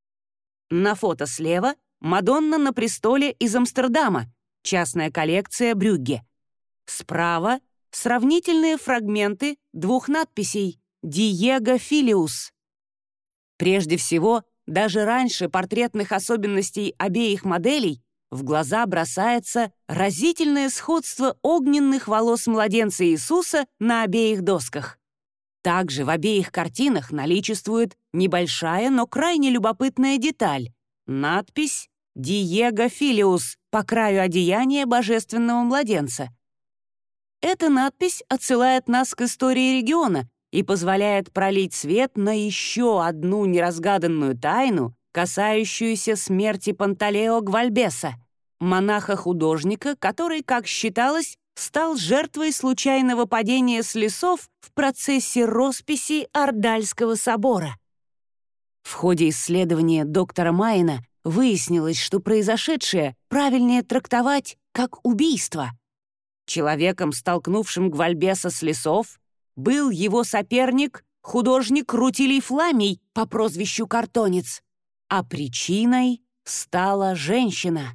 На фото слева Мадонна на престоле из Амстердама, частная коллекция Брюгге. Справа сравнительные фрагменты двух надписей «Диего Филиус». Прежде всего, даже раньше портретных особенностей обеих моделей в глаза бросается разительное сходство огненных волос младенца Иисуса на обеих досках. Также в обеих картинах наличествует небольшая, но крайне любопытная деталь — надпись «Диего Филиус» по краю одеяния божественного младенца. Эта надпись отсылает нас к истории региона и позволяет пролить свет на еще одну неразгаданную тайну, касающуюся смерти Панталео Гвальбеса, монаха-художника, который, как считалось, стал жертвой случайного падения с лесов в процессе росписи Ордальского собора. В ходе исследования доктора Майна выяснилось, что произошедшее правильнее трактовать как убийство. Человеком, столкнувшим Гвальбеса с лесов, был его соперник, художник Рутилий Фламий по прозвищу Картонец, а причиной стала женщина.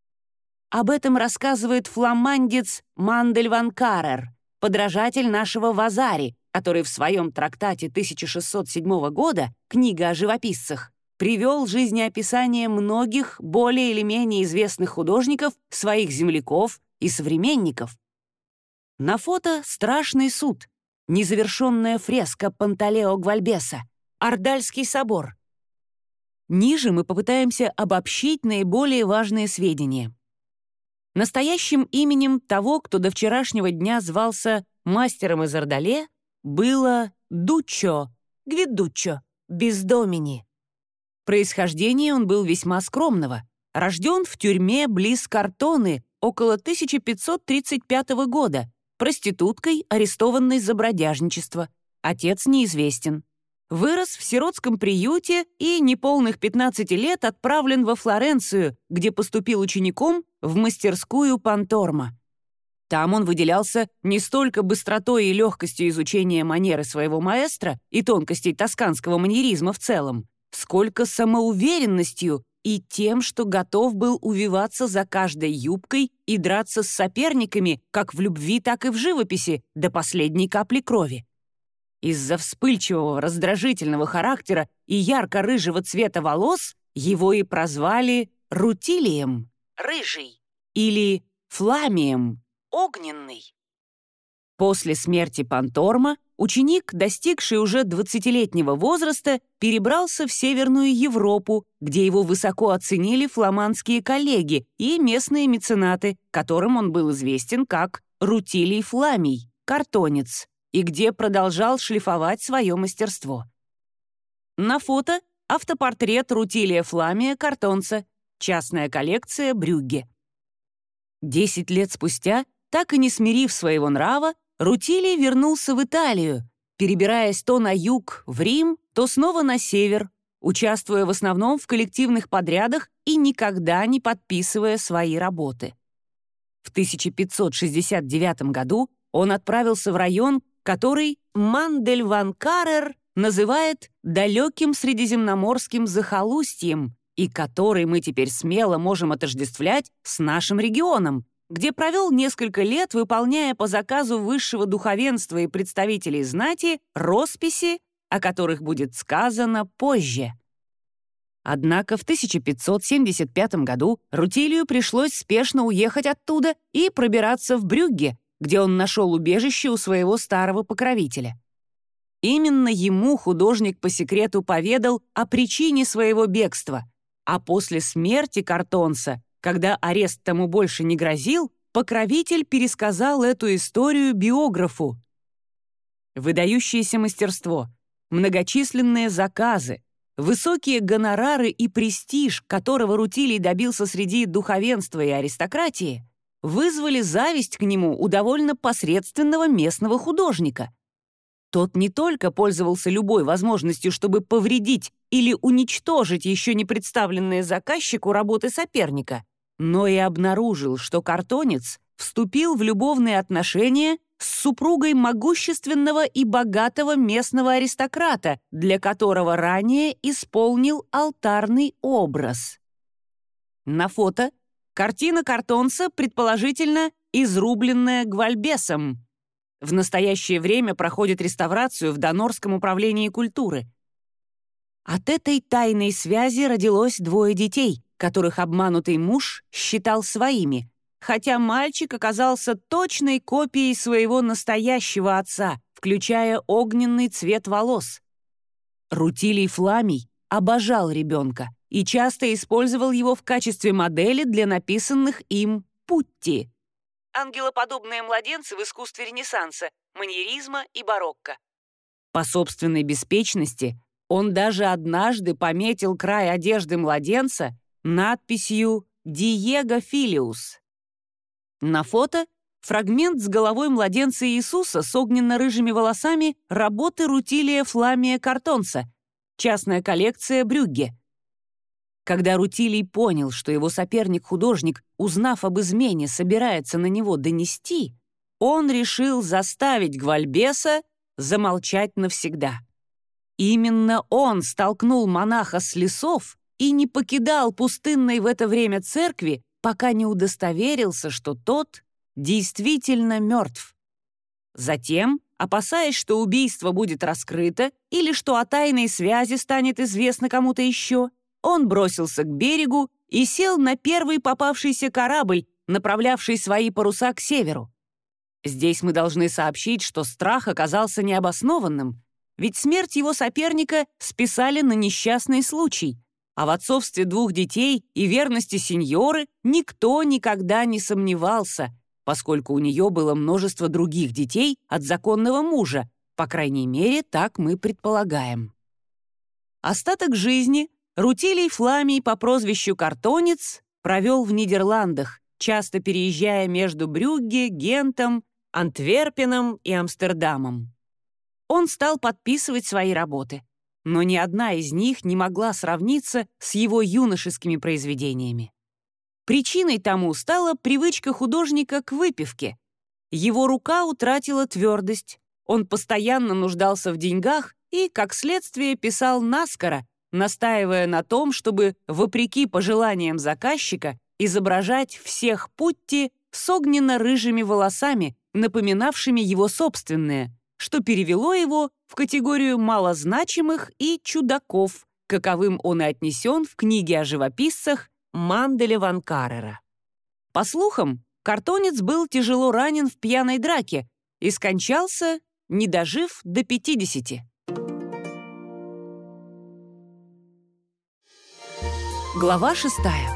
Об этом рассказывает фламандец Мандель ван Карер, подражатель нашего Вазари, который в своем трактате тысяча шестьсот седьмого года «Книга о живописцах» привел жизнеописание многих более или менее известных художников, своих земляков и современников. На фото страшный суд, незавершенная фреска Панталео Гвальбеса, Ордальский собор. Ниже мы попытаемся обобщить наиболее важные сведения. Настоящим именем того, кто до вчерашнего дня звался мастером из Ордале, было Дуччо, Гвидуччо, без домини. Происхождение он был весьма скромного. Рожден в тюрьме близ Картоны около тысяча пятьсот тридцать пятого года, проституткой, арестованной за бродяжничество. Отец неизвестен. вырос в сиротском приюте и неполных пятнадцати лет отправлен во Флоренцию, где поступил учеником в мастерскую Панторма. Там он выделялся не столько быстротой и легкостью изучения манеры своего маэстро и тонкостей тосканского маньеризма в целом, сколько самоуверенностью и тем, что готов был увиваться за каждой юбкой и драться с соперниками как в любви, так и в живописи до последней капли крови. Из-за вспыльчивого, раздражительного характера и ярко-рыжего цвета волос его и прозвали Рутилием — рыжий, или Фламием — огненный. После смерти Панторма ученик, достигший уже двадцатилетнего возраста, перебрался в Северную Европу, где его высоко оценили фламандские коллеги и местные меценаты, которым он был известен как Рутилий Фламий, картонец, и где продолжал шлифовать свое мастерство. На фото автопортрет Рутилия Фламия, картонца, частная коллекция Брюгге. Десять лет спустя, так и не смирив своего нрава, Рутилий вернулся в Италию, перебираясь то на юг, в Рим, то снова на север, участвуя в основном в коллективных подрядах и никогда не подписывая свои работы. В тысяча пятьсот шестьдесят девятом году он отправился в район, который Мандель-ван-Каррер называет «далеким средиземноморским захолустьем», и который мы теперь смело можем отождествлять с нашим регионом, где провел несколько лет, выполняя по заказу высшего духовенства и представителей знати росписи, о которых будет сказано позже. Однако в тысяча пятьсот семьдесят пятом году Рутилию пришлось спешно уехать оттуда и пробираться в Брюгге, где он нашел убежище у своего старого покровителя. Именно ему художник по секрету поведал о причине своего бегства, а после смерти картонца, когда арест тому больше не грозил, покровитель пересказал эту историю биографу. Выдающееся мастерство, многочисленные заказы, высокие гонорары и престиж, которого Рутилий добился среди духовенства и аристократии, вызвали зависть к нему у довольно посредственного местного художника. Тот не только пользовался любой возможностью, чтобы повредить или уничтожить еще не представленные заказчику работы соперника, но и обнаружил, что картонец вступил в любовные отношения с супругой могущественного и богатого местного аристократа, для которого ранее исполнил алтарный образ. На фото картина картонца, предположительно, изрубленная Гвальбесом. В настоящее время проходит реставрацию в Донорском управлении культуры. От этой тайной связи родилось двое детей, которых обманутый муж считал своими, хотя мальчик оказался точной копией своего настоящего отца, включая огненный цвет волос. Рутилий Фламий обожал ребенка и часто использовал его в качестве модели для написанных им «путти» — ангелоподобные младенцы в искусстве Ренессанса, маньеризма и барокко. По собственной беспечности он даже однажды пометил край одежды младенца надписью «Диего Филиус». На фото фрагмент с головой младенца Иисуса с огненно-рыжими волосами работы Рутилия Фламия картонца, частная коллекция Брюгге. Когда Рутилий понял, что его соперник-художник, узнав об измене, собирается на него донести, он решил заставить Гвальбеса замолчать навсегда. Именно он столкнул монаха с лесов и не покидал пустынной в это время церкви, пока не удостоверился, что тот действительно мертв. Затем, опасаясь, что убийство будет раскрыто или что о тайной связи станет известно кому-то еще, он бросился к берегу и сел на первый попавшийся корабль, направлявший свои паруса к северу. Здесь мы должны сообщить, что страх оказался необоснованным, ведь смерть его соперника списали на несчастный случай, а в отцовстве двух детей и верности сеньоры никто никогда не сомневался, поскольку у нее было множество других детей от законного мужа, по крайней мере, так мы предполагаем. Остаток жизни Рутилий Фламий по прозвищу Картонец провел в Нидерландах, часто переезжая между Брюгге, Гентом, Антверпеном и Амстердамом. Он стал подписывать свои работы, но ни одна из них не могла сравниться с его юношескими произведениями. Причиной тому стала привычка художника к выпивке. Его рука утратила твердость, он постоянно нуждался в деньгах и, как следствие, писал наскоро, настаивая на том, чтобы, вопреки пожеланиям заказчика, изображать всех Путти с огненно-рыжими волосами, напоминавшими его собственные, что перевело его в категорию малозначимых и чудаков, каковым он и отнесен в книге о живописцах Манделя ван Каррера. По слухам, картонец был тяжело ранен в пьяной драке и скончался, не дожив до пятидесяти. Глава шестая.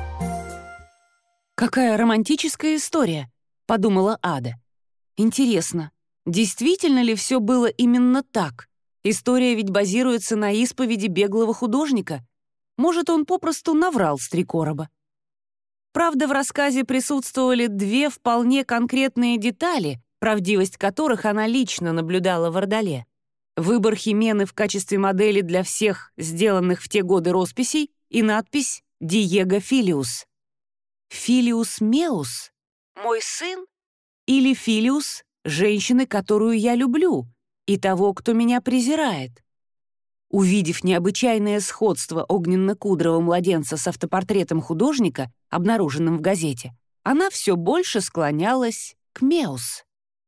«Какая романтическая история», — подумала Ада. «Интересно, действительно ли все было именно так? История ведь базируется на исповеди беглого художника. Может, он попросту наврал с три короба. Правда, в рассказе присутствовали две вполне конкретные детали, правдивость которых она лично наблюдала в Ордале. Выбор Химены в качестве модели для всех сделанных в те годы росписей и надпись «Диего Филиус». «Филиус Меус? Мой сын? Или Филиус — женщины, которую я люблю, и того, кто меня презирает?» Увидев необычайное сходство огненно-кудрого младенца с автопортретом художника, обнаруженным в газете, она все больше склонялась к Меус.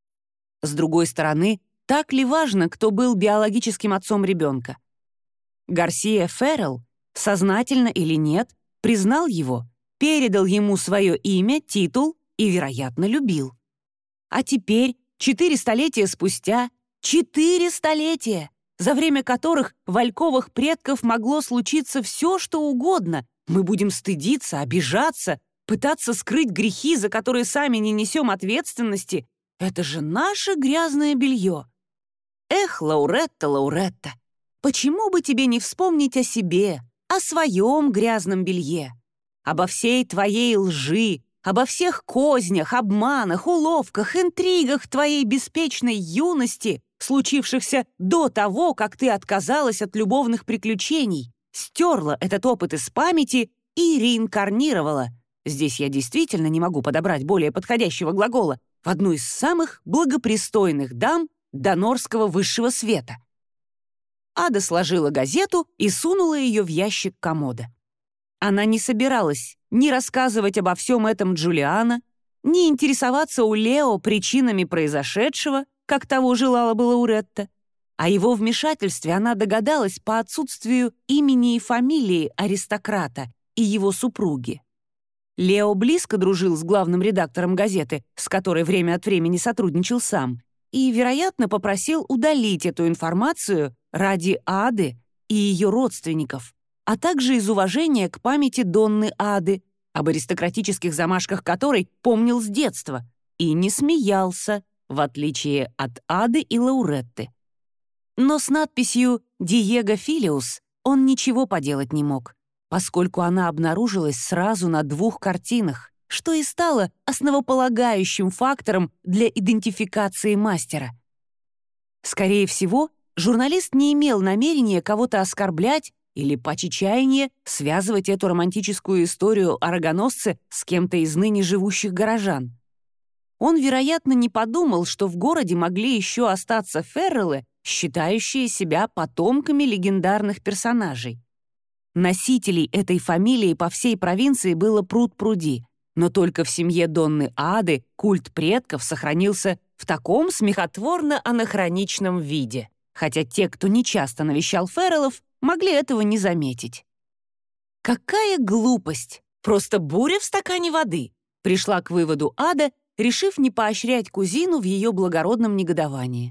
С другой стороны, так ли важно, кто был биологическим отцом ребенка? Гарсия Феррелл, сознательно или нет, признал его, передал ему свое имя, титул и, вероятно, любил. А теперь, четыре столетия спустя, четыре столетия, за время которых в Альковах предков могло случиться все, что угодно, мы будем стыдиться, обижаться, пытаться скрыть грехи, за которые сами не несем ответственности. Это же наше грязное белье. Эх, Лауретта, Лауретта, почему бы тебе не вспомнить о себе, о своем грязном белье, обо всей твоей лжи, обо всех кознях, обманах, уловках, интригах твоей беспечной юности, случившихся до того, как ты отказалась от любовных приключений, стерла этот опыт из памяти и реинкарнировала, здесь я действительно не могу подобрать более подходящего глагола, в одну из самых благопристойных дам донорского высшего света. Ада сложила газету и сунула ее в ящик комода. Она не собиралась ни рассказывать обо всем этом Джулиана, ни интересоваться у Лео причинами произошедшего, как того желала была Уретта. О его вмешательстве она догадалась по отсутствию имени и фамилии аристократа и его супруги. Лео близко дружил с главным редактором газеты, с которой время от времени сотрудничал сам, и, вероятно, попросил удалить эту информацию ради Ады и ее родственников, а также из уважения к памяти Донны Ады, об аристократических замашках которой помнил с детства, и не смеялся, в отличие от Ады и Лауретты. Но с надписью «Диего Филиус» он ничего поделать не мог, поскольку она обнаружилась сразу на двух картинах, что и стало основополагающим фактором для идентификации мастера. Скорее всего, журналист не имел намерения кого-то оскорблять или по чаяния связывать эту романтическую историю о рогоносце с кем-то из ныне живущих горожан. Он, вероятно, не подумал, что в городе могли еще остаться Ферреллы, считающие себя потомками легендарных персонажей. Носителей этой фамилии по всей провинции было пруд-пруди, но только в семье Донны Ады культ предков сохранился в таком смехотворно-анахроничном виде, хотя те, кто нечасто навещал Ферреллов, могли этого не заметить. «Какая глупость! Просто буря в стакане воды!» пришла к выводу Ада, решив не поощрять кузину в ее благородном негодовании.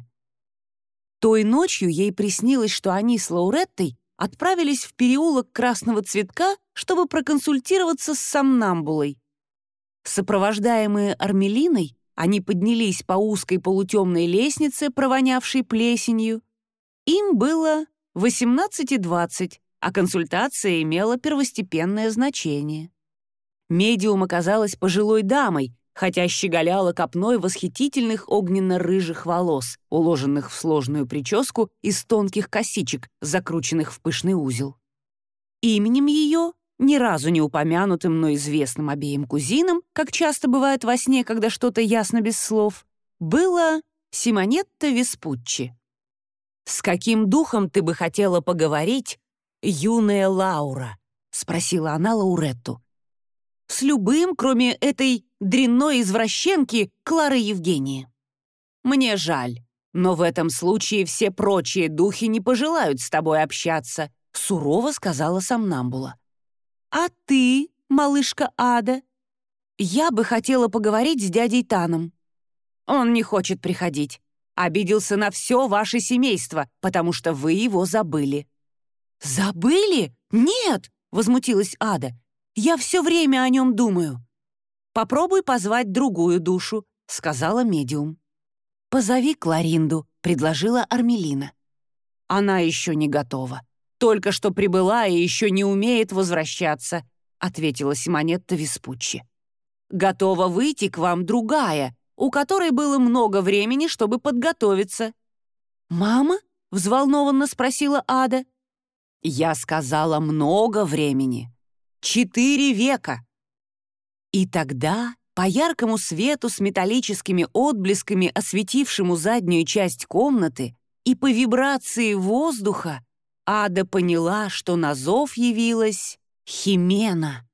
Той ночью ей приснилось, что они с Лауреттой отправились в переулок Красного Цветка, чтобы проконсультироваться с сомнамбулой. Сопровождаемые Армелиной, они поднялись по узкой полутемной лестнице, провонявшей плесенью. Им было восемнадцать и двадцать, а консультация имела первостепенное значение. Медиум оказалась пожилой дамой, хотя щеголяла копной восхитительных огненно-рыжих волос, уложенных в сложную прическу из тонких косичек, закрученных в пышный узел. Именем ее, ни разу не упомянутым, но известным обеим кузинам, как часто бывает во сне, когда что-то ясно без слов, было Симонетта Веспуччи. «С каким духом ты бы хотела поговорить, юная Лаура?» — спросила она Лауретту. «С любым, кроме этой дрянной извращенки Клары Евгении. Мне жаль, но в этом случае все прочие духи не пожелают с тобой общаться», — сурово сказала сомнамбула. «А ты, малышка Ада?» «Я бы хотела поговорить с дядей Таном. Он не хочет приходить. Обиделся на все ваше семейство, потому что вы его забыли». «Забыли? Нет!» — возмутилась Ада. «Я все время о нем думаю». «Попробуй позвать другую душу», — сказала медиум. «Позови Кларинду», — предложила Армелина. «Она еще не готова. Только что прибыла и еще не умеет возвращаться», — ответила Симонетта Веспуччи. «Готова выйти к вам другая, у которой было много времени, чтобы подготовиться». «Мама?» — взволнованно спросила Ада. «Я сказала много времени. Четыре века». И тогда, по яркому свету с металлическими отблесками, осветившему заднюю часть комнаты, и по вибрации воздуха, Ада поняла, что на зов явилась Химена.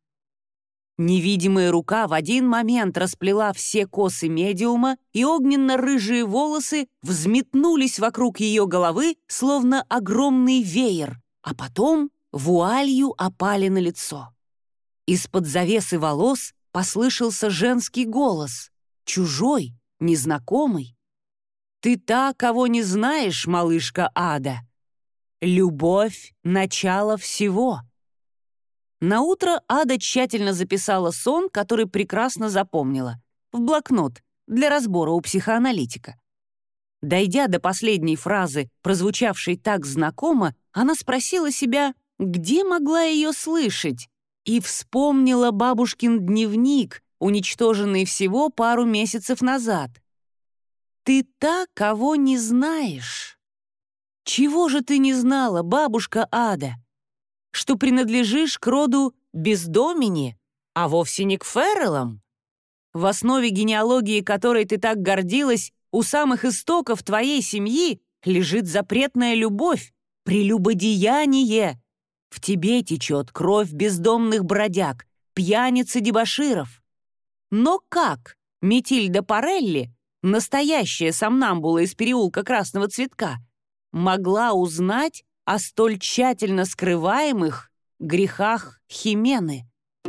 Невидимая рука в один момент расплела все косы медиума, и огненно-рыжие волосы взметнулись вокруг ее головы, словно огромный веер, а потом вуалью опали на лицо. Из-под завесы волос послышался женский голос, чужой, незнакомый. «Ты та, кого не знаешь, малышка Ада. Любовь — начало всего». Наутро Ада тщательно записала сон, который прекрасно запомнила, в блокнот для разбора у психоаналитика. Дойдя до последней фразы, прозвучавшей так знакомо, она спросила себя, где могла ее слышать, и вспомнила бабушкин дневник, уничтоженный всего пару месяцев назад. «Ты та, кого не знаешь». Чего же ты не знала, бабушка Ада? Что принадлежишь к роду Бездомини, а вовсе не к Ферреллам? В основе генеалогии, которой ты так гордилась, у самых истоков твоей семьи лежит запретная любовь, прелюбодеяние. В тебе течет кровь бездомных бродяг, пьяниц и дебоширов. Но как Метильда Парелли, настоящая сомнамбула из переулка Красного Цветка, могла узнать о столь тщательно скрываемых грехах Химены?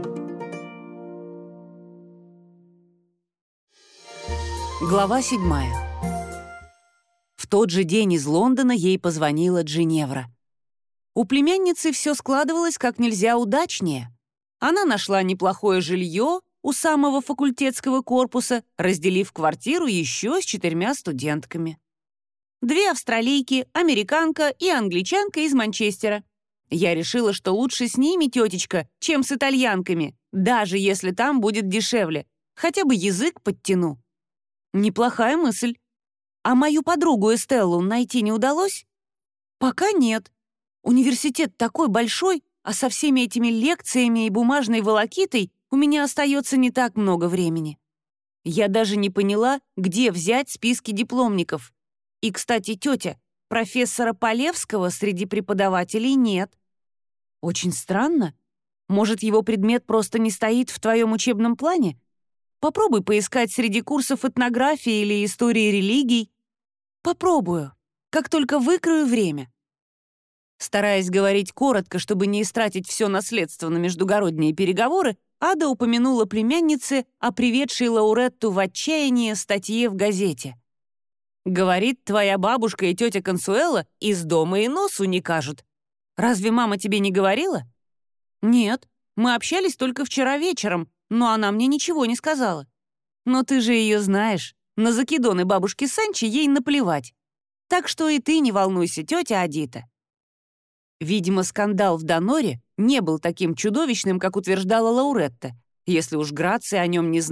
Глава седьмая. В тот же день из Лондона ей позвонила Джиневра. У племянницы все складывалось как нельзя удачнее. Она нашла неплохое жилье у самого факультетского корпуса, разделив квартиру еще с четырьмя студентками. Две австралийки, американка и англичанка из Манчестера. Я решила, что лучше с ними, тетечка, чем с итальянками, даже если там будет дешевле. Хотя бы язык подтяну. Неплохая мысль. А мою подругу Эстеллу найти не удалось? Пока нет. Университет такой большой, а со всеми этими лекциями и бумажной волокитой у меня остается не так много времени. Я даже не поняла, где взять списки дипломников. И, кстати, тетя, профессора Полевского среди преподавателей нет. Очень странно. Может, его предмет просто не стоит в твоем учебном плане? Попробуй поискать среди курсов этнографии или истории религий. Попробую, как только выкрою время. Стараясь говорить коротко, чтобы не истратить все наследство на междугородние переговоры, Ада упомянула племяннице о приведшей Лауретту в отчаяние статье в газете. «Говорит, твоя бабушка и тетя Консуэла из дома и носу не кажут. Разве мама тебе не говорила?» «Нет, мы общались только вчера вечером, но она мне ничего не сказала». «Но ты же ее знаешь. На закидоны бабушки Санчи ей наплевать. Так что и ты не волнуйся, тетя Адита». Видимо, скандал в Доноре не был таким чудовищным, как утверждала Лауретта, если уж Грация о нем не знала,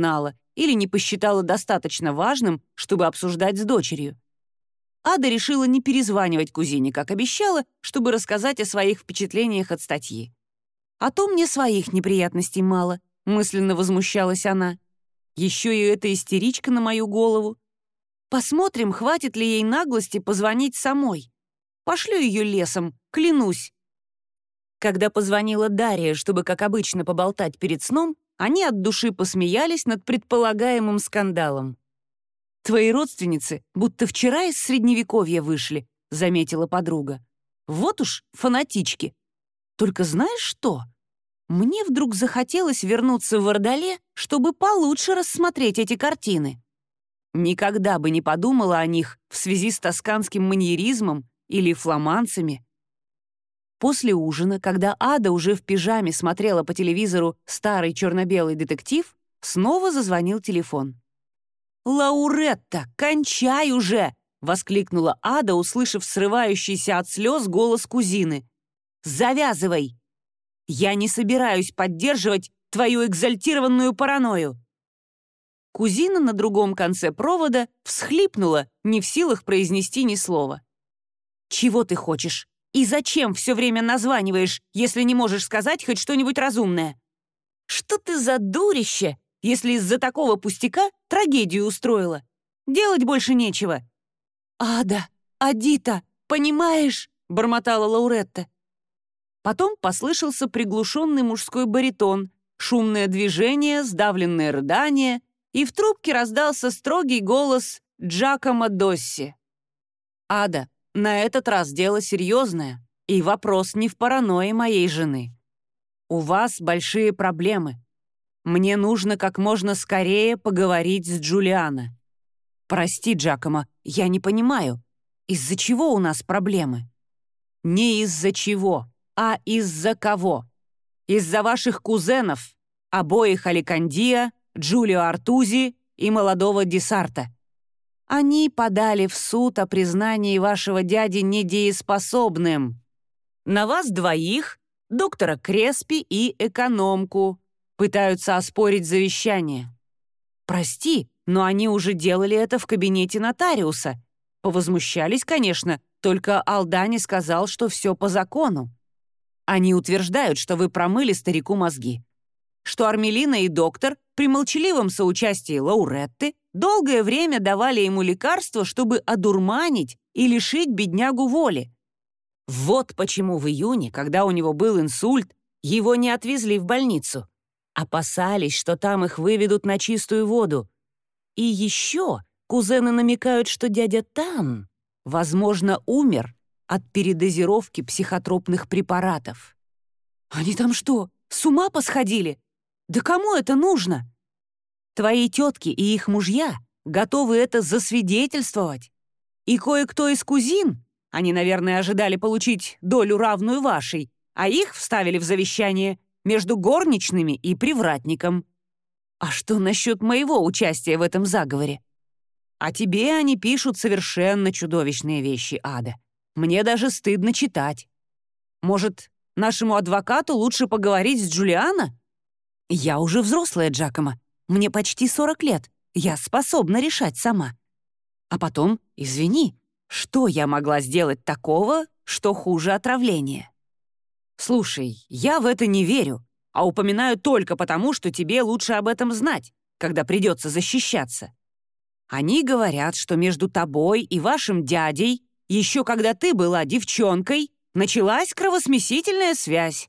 или не посчитала достаточно важным, чтобы обсуждать с дочерью. Ада решила не перезванивать кузине, как обещала, чтобы рассказать о своих впечатлениях от статьи. «А то мне своих неприятностей мало», — мысленно возмущалась она. «Еще и эта истеричка на мою голову. Посмотрим, хватит ли ей наглости позвонить самой. Пошлю ее лесом, клянусь». Когда позвонила Дарья, чтобы, как обычно, поболтать перед сном, они от души посмеялись над предполагаемым скандалом. «Твои родственницы будто вчера из Средневековья вышли», — заметила подруга. «Вот уж фанатички. Только знаешь что? Мне вдруг захотелось вернуться в Ордале, чтобы получше рассмотреть эти картины. Никогда бы не подумала о них в связи с тосканским маньеризмом или фламандцами». После ужина, когда Ада уже в пижаме смотрела по телевизору старый черно-белый детектив, снова зазвонил телефон. «Лауретта, кончай уже!» — воскликнула Ада, услышав срывающийся от слез голос кузины. «Завязывай! Я не собираюсь поддерживать твою экзальтированную паранойю!» Кузина на другом конце провода всхлипнула, не в силах произнести ни слова. «Чего ты хочешь? И зачем все время названиваешь, если не можешь сказать хоть что-нибудь разумное? Что ты за дурище, если из-за такого пустяка трагедию устроила? Делать больше нечего». «Ада, Адита, понимаешь?» — бормотала Лауретта. Потом послышался приглушенный мужской баритон, шумное движение, сдавленное рыдание, и в трубке раздался строгий голос Джакомо Досси. «Ада, на этот раз дело серьезное, и вопрос не в паранойи моей жены. У вас большие проблемы. Мне нужно как можно скорее поговорить с Джулиано. Прости, Джакомо, я не понимаю, из-за чего у нас проблемы? Не из-за чего, а из-за кого? Из-за ваших кузенов, обоих Аликандия, Джулио Артузи и молодого Десарта. Они подали в суд о признании вашего дяди недееспособным. На вас двоих, доктора Креспи и экономку, пытаются оспорить завещание. Прости, но они уже делали это в кабинете нотариуса. Повозмущались, конечно, только Алдани сказал, что все по закону. Они утверждают, что вы промыли старику мозги, что Армелина и доктор при молчаливом соучастии Лауретты долгое время давали ему лекарства, чтобы одурманить и лишить беднягу воли. Вот почему в июне, когда у него был инсульт, его не отвезли в больницу. Опасались, что там их выведут на чистую воду. И еще кузены намекают, что дядя Тан, возможно, умер от передозировки психотропных препаратов. Они там что, с ума посходили? Да кому это нужно? Твои тетки и их мужья готовы это засвидетельствовать. И кое-кто из кузин, они, наверное, ожидали получить долю, равную вашей, а их вставили в завещание между горничными и привратником. А что насчет моего участия в этом заговоре? А тебе они пишут совершенно чудовищные вещи, Ада. Мне даже стыдно читать. Может, нашему адвокату лучше поговорить с Джулиано? Я уже взрослая, Джакомо. Мне почти сорок лет. Я способна решать сама. А потом, извини, что я могла сделать такого, что хуже отравления? Слушай, я в это не верю, а упоминаю только потому, что тебе лучше об этом знать, когда придется защищаться. Они говорят, что между тобой и вашим дядей, еще когда ты была девчонкой, началась кровосмесительная связь.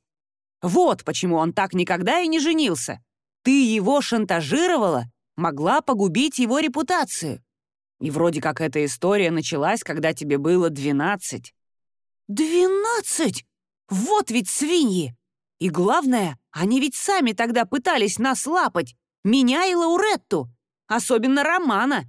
Вот почему он так никогда и не женился. Ты его шантажировала, могла погубить его репутацию. И вроде как эта история началась, когда тебе было двенадцать. «Двенадцать? Вот ведь свиньи! И главное, они ведь сами тогда пытались нас лапать, меня и Лауретту, особенно Романа.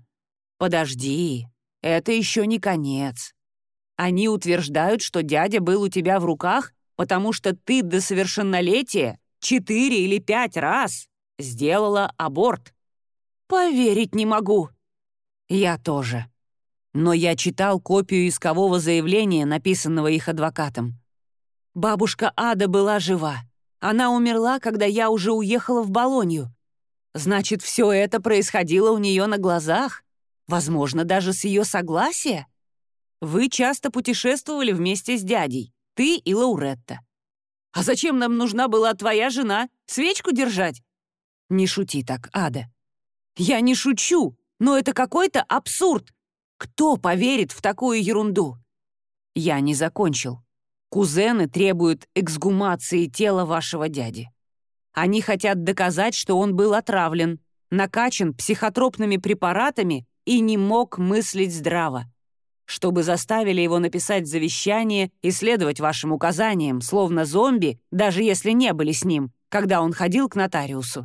Подожди, это еще не конец. Они утверждают, что дядя был у тебя в руках, потому что ты до совершеннолетия четыре или пять раз сделала аборт. Поверить не могу. Я тоже. Но я читал копию искового заявления, написанного их адвокатом. Бабушка Ада была жива. Она умерла, когда я уже уехала в Болонью. Значит, все это происходило у нее на глазах? Возможно, даже с ее согласия? Вы часто путешествовали вместе с дядей, ты и Лауретта. А зачем нам нужна была твоя жена? Свечку держать? Не шути так, Ада. Я не шучу, но это какой-то абсурд. Кто поверит в такую ерунду? Я не закончил. Кузены требуют эксгумации тела вашего дяди. Они хотят доказать, что он был отравлен, накачан психотропными препаратами и не мог мыслить здраво. Чтобы заставили его написать завещание и следовать вашим указаниям, словно зомби, даже если не были с ним, когда он ходил к нотариусу.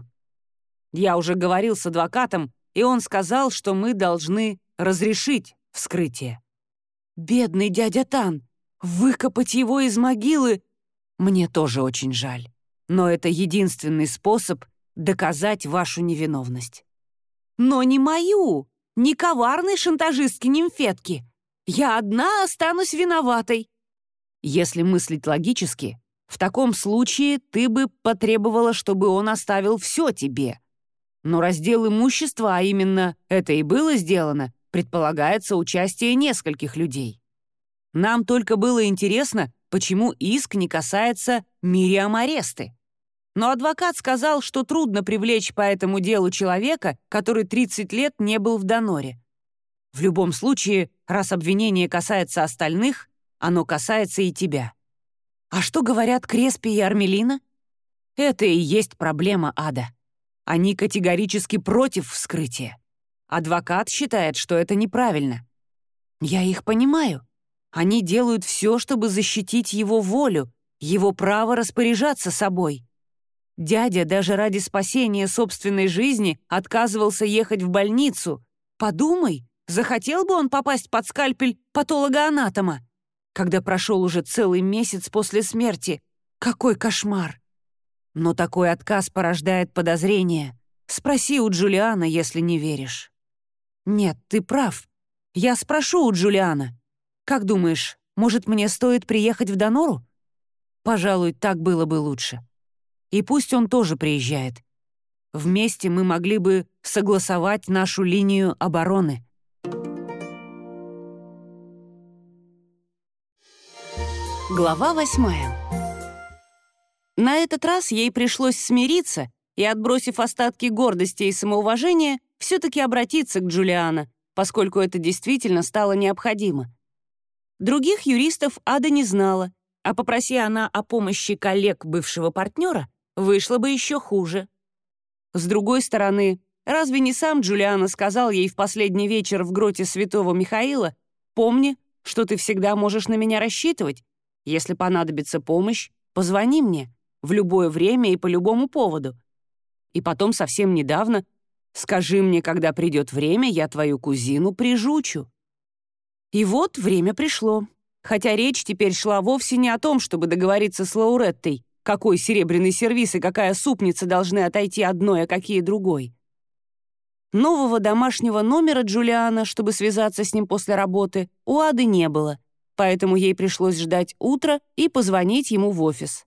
Я уже говорил с адвокатом, и он сказал, что мы должны разрешить вскрытие. Бедный дядя Тан! Выкопать его из могилы? Мне тоже очень жаль. Но это единственный способ доказать вашу невиновность. Но не мою, не коварной шантажистки-нимфетки. Я одна останусь виноватой. Если мыслить логически, в таком случае ты бы потребовала, чтобы он оставил все тебе. Но раздел имущества, а именно это и было сделано, предполагается участие нескольких людей. Нам только было интересно, почему иск не касается Мириам Аресты. Но адвокат сказал, что трудно привлечь по этому делу человека, который тридцать лет не был в доноре. В любом случае, раз обвинение касается остальных, оно касается и тебя. А что говорят Креспи и Армелина? Это и есть проблема, Ада. Они категорически против вскрытия. Адвокат считает, что это неправильно. Я их понимаю. Они делают все, чтобы защитить его волю, его право распоряжаться собой. Дядя даже ради спасения собственной жизни отказывался ехать в больницу. Подумай, захотел бы он попасть под скальпель патологоанатома, когда прошел уже целый месяц после смерти. Какой кошмар! Но такой отказ порождает подозрения. Спроси у Джулиана, если не веришь. Нет, ты прав. Я спрошу у Джулиана. Как думаешь, может, мне стоит приехать в Донору? Пожалуй, так было бы лучше. И пусть он тоже приезжает. Вместе мы могли бы согласовать нашу линию обороны. Глава восьмая. На этот раз ей пришлось смириться и, отбросив остатки гордости и самоуважения, все-таки обратиться к Джулиано, поскольку это действительно стало необходимо. Других юристов Ада не знала, а попроси она о помощи коллег бывшего партнера, вышло бы еще хуже. С другой стороны, разве не сам Джулиано сказал ей в последний вечер в гроте святого Михаила: «Помни, что ты всегда можешь на меня рассчитывать. Если понадобится помощь, позвони мне в любое время и по любому поводу». И потом совсем недавно: «Скажи мне, когда придет время, я твою кузину прижучу». И вот время пришло. Хотя речь теперь шла вовсе не о том, чтобы договориться с Лауреттой, какой серебряный сервиз и какая супница должны отойти одной, а какие другой. Нового домашнего номера Джулиана, чтобы связаться с ним после работы, у Ады не было, поэтому ей пришлось ждать утра и позвонить ему в офис.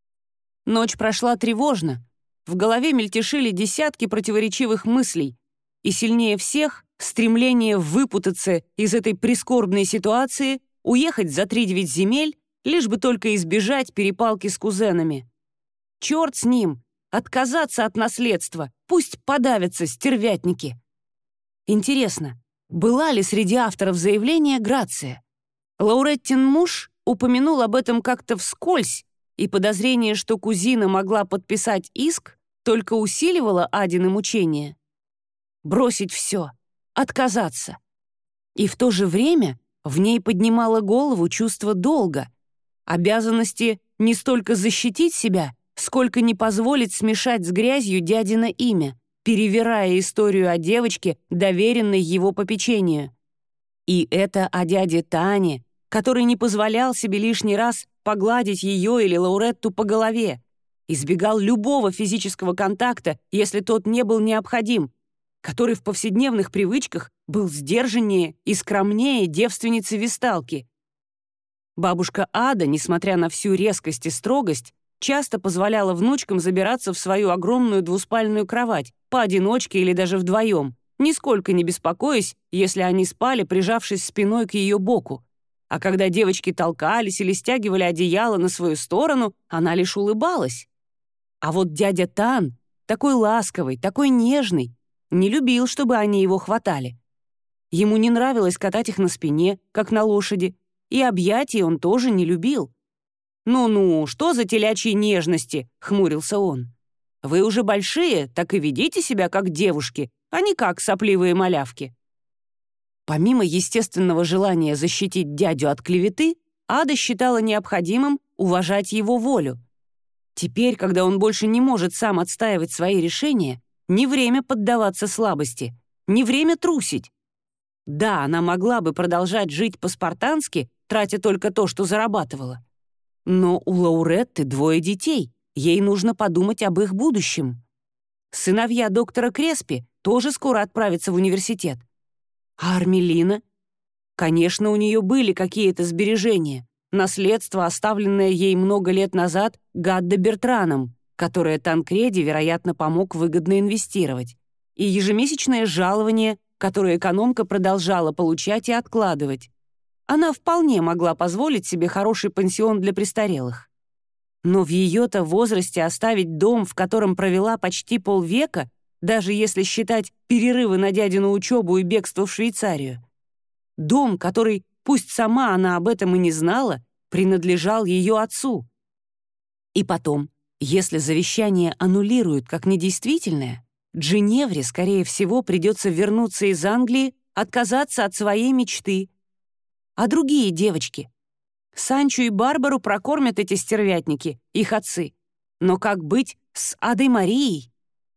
Ночь прошла тревожно. В голове мельтешили десятки противоречивых мыслей, и сильнее всех — стремление выпутаться из этой прискорбной ситуации, уехать за тридевять земель, лишь бы только избежать перепалки с кузенами. Черт с ним! Отказаться от наследства, пусть подавятся стервятники. Интересно, была ли среди авторов заявления Грация? Лауреттин муж упомянул об этом как-то вскользь, и подозрение, что кузина могла подписать иск, только усиливало Адины мучения. Бросить все, отказаться. И в то же время в ней поднимало голову чувство долга, обязанности не столько защитить себя, сколько не позволить смешать с грязью дядино имя, перевирая историю о девочке, доверенной его попечению. И это о дяде Тане, который не позволял себе лишний раз погладить ее или Лауретту по голове, избегал любого физического контакта, если тот не был необходим, который в повседневных привычках был сдержаннее и скромнее девственницы-весталки. Бабушка Ада, несмотря на всю резкость и строгость, часто позволяла внучкам забираться в свою огромную двуспальную кровать, поодиночке или даже вдвоем, нисколько не беспокоясь, если они спали, прижавшись спиной к ее боку. А когда девочки толкались или стягивали одеяло на свою сторону, она лишь улыбалась. А вот дядя Тан, такой ласковый, такой нежный, не любил, чтобы они его хватали. Ему не нравилось катать их на спине, как на лошади, и объятий он тоже не любил. «Ну-ну, что за телячьи нежности?» — хмурился он. «Вы уже большие, так и ведите себя как девушки, а не как сопливые малявки». Помимо естественного желания защитить дядю от клеветы, Ада считала необходимым уважать его волю. Теперь, когда он больше не может сам отстаивать свои решения, не время поддаваться слабости, не время трусить. Да, она могла бы продолжать жить по-спартански, тратя только то, что зарабатывала. Но у Лауретты двое детей, ей нужно подумать об их будущем. Сыновья доктора Креспи тоже скоро отправятся в университет. А Армелина? Конечно, у нее были какие-то сбережения, наследство, оставленное ей много лет назад Гаддо Бертраном, которое Танкреди, вероятно, помог выгодно инвестировать, и ежемесячное жалование, которое экономка продолжала получать и откладывать. Она вполне могла позволить себе хороший пансион для престарелых. Но в ее-то возрасте оставить дом, в котором провела почти полвека, даже если считать перерывы на дядину учебу и бегство в Швейцарию. Дом, который, пусть сама она об этом и не знала, принадлежал ее отцу. И потом, если завещание аннулируют как недействительное, Джиневре, скорее всего, придется вернуться из Англии, отказаться от своей мечты. А другие девочки? Санчо и Барбару прокормят эти стервятники, их отцы. Но как быть с Адой Марией?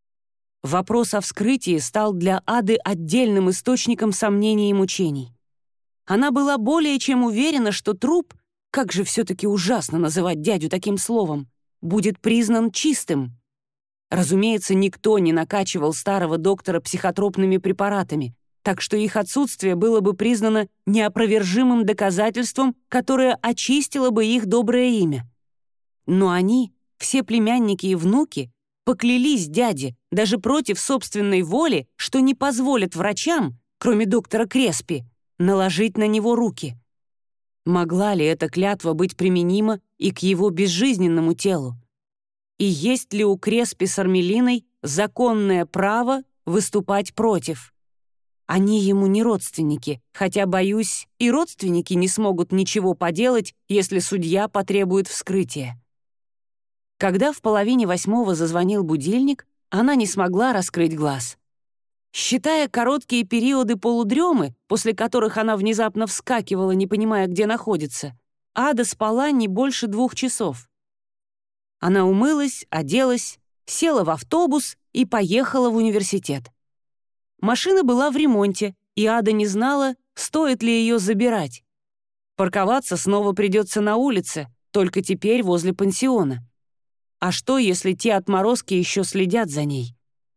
Вопрос о вскрытии стал для Ады отдельным источником сомнений и мучений. Она была более чем уверена, что труп, как же все-таки ужасно называть дядю таким словом, будет признан чистым. Разумеется, никто не накачивал старого доктора психотропными препаратами, так что их отсутствие было бы признано неопровержимым доказательством, которое очистило бы их доброе имя. Но они, все племянники и внуки, поклялись дяде, даже против собственной воли, что не позволят врачам, кроме доктора Креспи, наложить на него руки. Могла ли эта клятва быть применима и к его безжизненному телу? И есть ли у Креспи с Армелиной законное право выступать против? Они ему не родственники, хотя, боюсь, и родственники не смогут ничего поделать, если судья потребует вскрытия. Когда в половине восьмого зазвонил будильник, она не смогла раскрыть глаз. Считая короткие периоды полудремы, после которых она внезапно вскакивала, не понимая, где находится, Ада спала не больше двух часов. Она умылась, оделась, села в автобус и поехала в университет. Машина была в ремонте, и Ада не знала, стоит ли ее забирать. Парковаться снова придется на улице, только теперь возле пансиона. А что, если те отморозки еще следят за ней?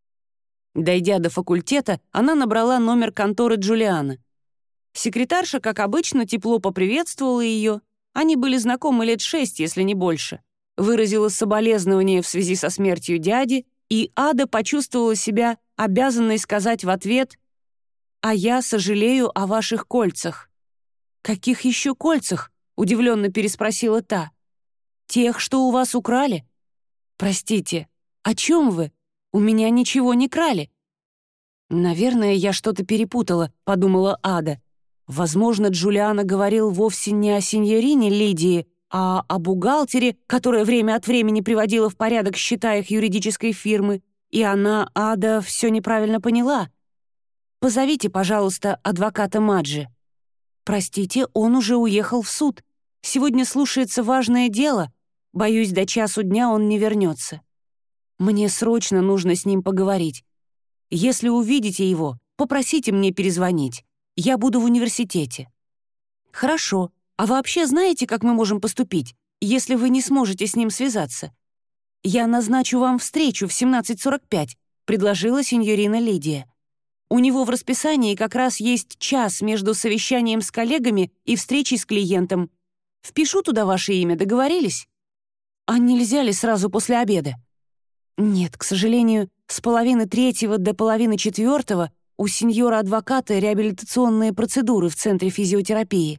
Дойдя до факультета, она набрала номер конторы Джулиана. Секретарша, как обычно, тепло поприветствовала ее. Они были знакомы лет шесть, если не больше. Выразила соболезнование в связи со смертью дяди, и Ада почувствовала себя обязанной сказать в ответ: «А я сожалею о ваших кольцах». «Каких еще кольцах?» — удивленно переспросила та. «Тех, что у вас украли?» «Простите, о чем вы? У меня ничего не крали». «Наверное, я что-то перепутала», — подумала Ада. «Возможно, Джулиано говорил вовсе не о сеньорине Лидии, а о бухгалтере, которая время от времени приводила в порядок счета их юридической фирмы, и она, Ада, все неправильно поняла. Позовите, пожалуйста, адвоката Маджи». «Простите, он уже уехал в суд. Сегодня слушается важное дело. Боюсь, до часу дня он не вернется. Мне срочно нужно с ним поговорить. Если увидите его, попросите мне перезвонить. Я буду в университете». «Хорошо. А вообще знаете, как мы можем поступить, если вы не сможете с ним связаться? Я назначу вам встречу в семнадцать сорок пять», — предложила сеньорина Лидия. «У него в расписании как раз есть час между совещанием с коллегами и встречей с клиентом. Впишу туда ваше имя, договорились?» «А нельзя ли сразу после обеда?» «Нет, к сожалению, с половины третьего до половины четвертого у сеньора-адвоката реабилитационные процедуры в центре физиотерапии».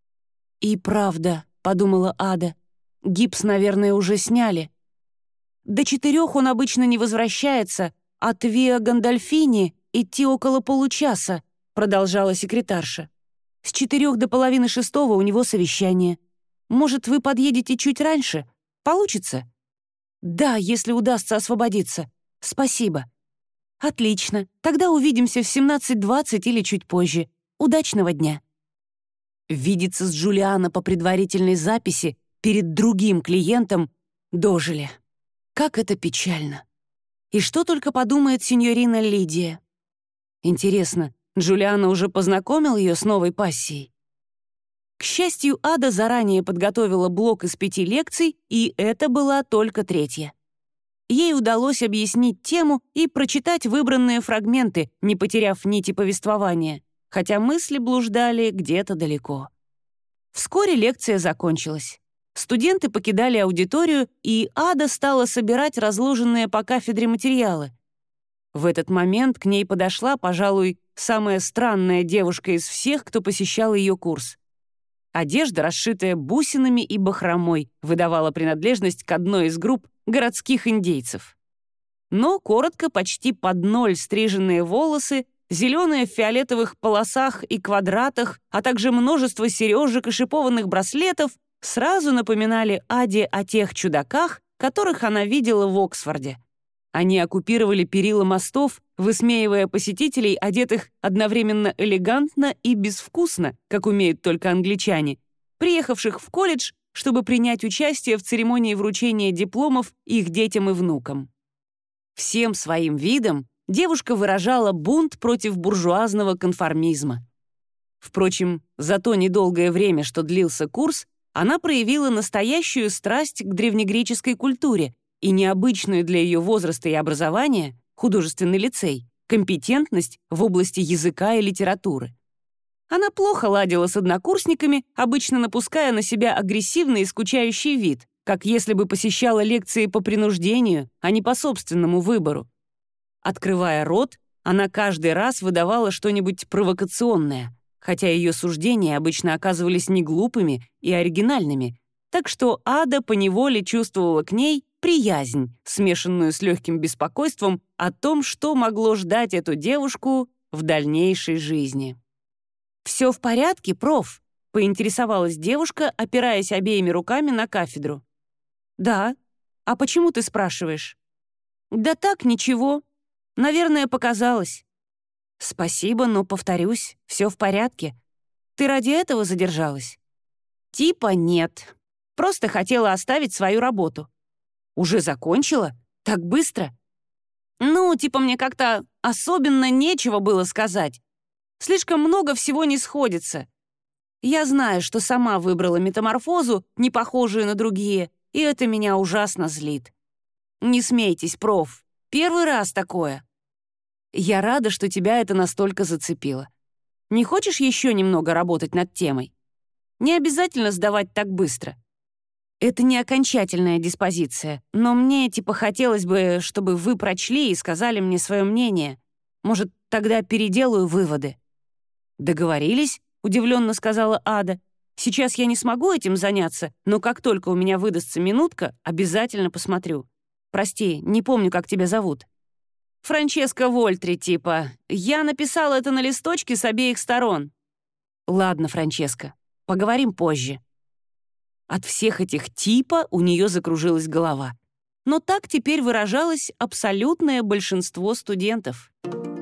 «И правда», — подумала Ада, — «гипс, наверное, уже сняли». «До четырех он обычно не возвращается, от Виа Гандольфини идти около получаса», — продолжала секретарша. «С четырех до половины шестого у него совещание. Может, вы подъедете чуть раньше? Получится?» «Да, если удастся освободиться. Спасибо». «Отлично. Тогда увидимся в семнадцать двадцать или чуть позже. Удачного дня». Видеться с Джулиано по предварительной записи перед другим клиентом дожили. Как это печально. И что только подумает сеньорина Лидия. Интересно, Джулиано уже познакомил ее с новой пассией? К счастью, Ада заранее подготовила блок из пяти лекций, и это была только третья. Ей удалось объяснить тему и прочитать выбранные фрагменты, не потеряв нити повествования, хотя мысли блуждали где-то далеко. Вскоре лекция закончилась. Студенты покидали аудиторию, и Ада стала собирать разложенные по кафедре материалы. В этот момент к ней подошла, пожалуй, самая странная девушка из всех, кто посещал ее курс. Одежда, расшитая бусинами и бахромой, выдавала принадлежность к одной из групп городских индейцев. Но коротко, почти под ноль стриженные волосы, зеленые в фиолетовых полосах и квадратах, а также множество сережек и шипованных браслетов сразу напоминали Аде о тех чудаках, которых она видела в Оксфорде. Они оккупировали перила мостов, высмеивая посетителей, одетых одновременно элегантно и безвкусно, как умеют только англичане, приехавших в колледж, чтобы принять участие в церемонии вручения дипломов их детям и внукам. Всем своим видом девушка выражала бунт против буржуазного конформизма. Впрочем, за то недолгое время, что длился курс, она проявила настоящую страсть к древнегреческой культуре и необычную для ее возраста и образования, художественный лицей, компетентность в области языка и литературы. Она плохо ладила с однокурсниками, обычно напуская на себя агрессивный и скучающий вид, как если бы посещала лекции по принуждению, а не по собственному выбору. Открывая рот, она каждый раз выдавала что-нибудь провокационное, хотя ее суждения обычно оказывались не глупыми и оригинальными, так что Ада поневоле чувствовала к ней приязнь, смешанную с легким беспокойством о том, что могло ждать эту девушку в дальнейшей жизни. «Все в порядке, проф?» — поинтересовалась девушка, опираясь обеими руками на кафедру. «Да. А почему ты спрашиваешь?» «Да так, ничего. Наверное, показалось». «Спасибо, но, повторюсь, все в порядке. Ты ради этого задержалась?» «Типа нет. Просто хотела оставить свою работу». «Уже закончила? Так быстро?» «Ну, типа мне как-то особенно нечего было сказать. Слишком много всего не сходится. Я знаю, что сама выбрала метаморфозу, не похожую на другие, и это меня ужасно злит. Не смейтесь, проф. Первый раз такое. Я рада, что тебя это настолько зацепило. Не хочешь еще немного работать над темой? Не обязательно сдавать так быстро. Это не окончательная диспозиция, но мне типа хотелось бы, чтобы вы прочли и сказали мне свое мнение. Может, тогда переделаю выводы». «Договорились?» — удивленно сказала Ада. «Сейчас я не смогу этим заняться, но как только у меня выдастся минутка, обязательно посмотрю. Прости, не помню, как тебя зовут». «Франческа Вольтри, типа. Я написала это на листочке с обеих сторон». «Ладно, Франческа, поговорим позже». От всех этих типа у нее закружилась голова. Но так теперь выражалось абсолютное большинство студентов.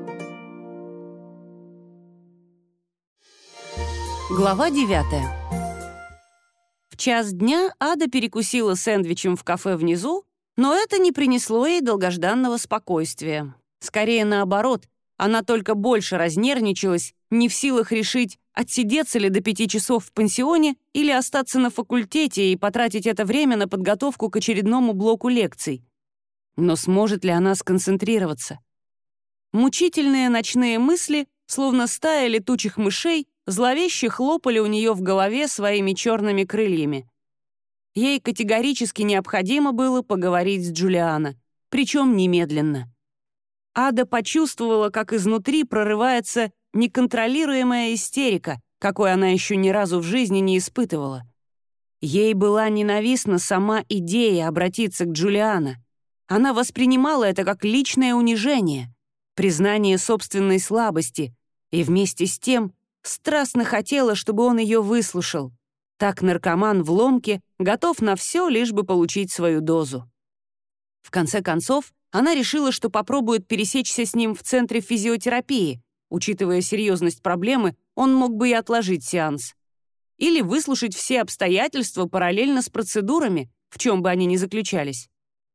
Глава девятая. В час дня Ада перекусила сэндвичем в кафе внизу, но это не принесло ей долгожданного спокойствия. Скорее наоборот, она только больше разнервничалась, не в силах решить, отсидеться ли до пяти часов в пансионе или остаться на факультете и потратить это время на подготовку к очередному блоку лекций. Но сможет ли она сконцентрироваться? Мучительные ночные мысли, словно стая летучих мышей, зловеще хлопали у нее в голове своими черными крыльями. ей категорически необходимо было поговорить с Джулиано, причем немедленно. Ада почувствовала, как изнутри прорывается неконтролируемая истерика, какой она еще ни разу в жизни не испытывала. Ей была ненавистна сама идея обратиться к Джулиано. Она воспринимала это как личное унижение, признание собственной слабости, и вместе с тем страстно хотела, чтобы он ее выслушал. Так наркоман в ломке готов на все, лишь бы получить свою дозу. В конце концов, она решила, что попробует пересечься с ним в центре физиотерапии. Учитывая серьезность проблемы, он мог бы и отложить сеанс. Или выслушать все обстоятельства параллельно с процедурами, в чем бы они ни заключались.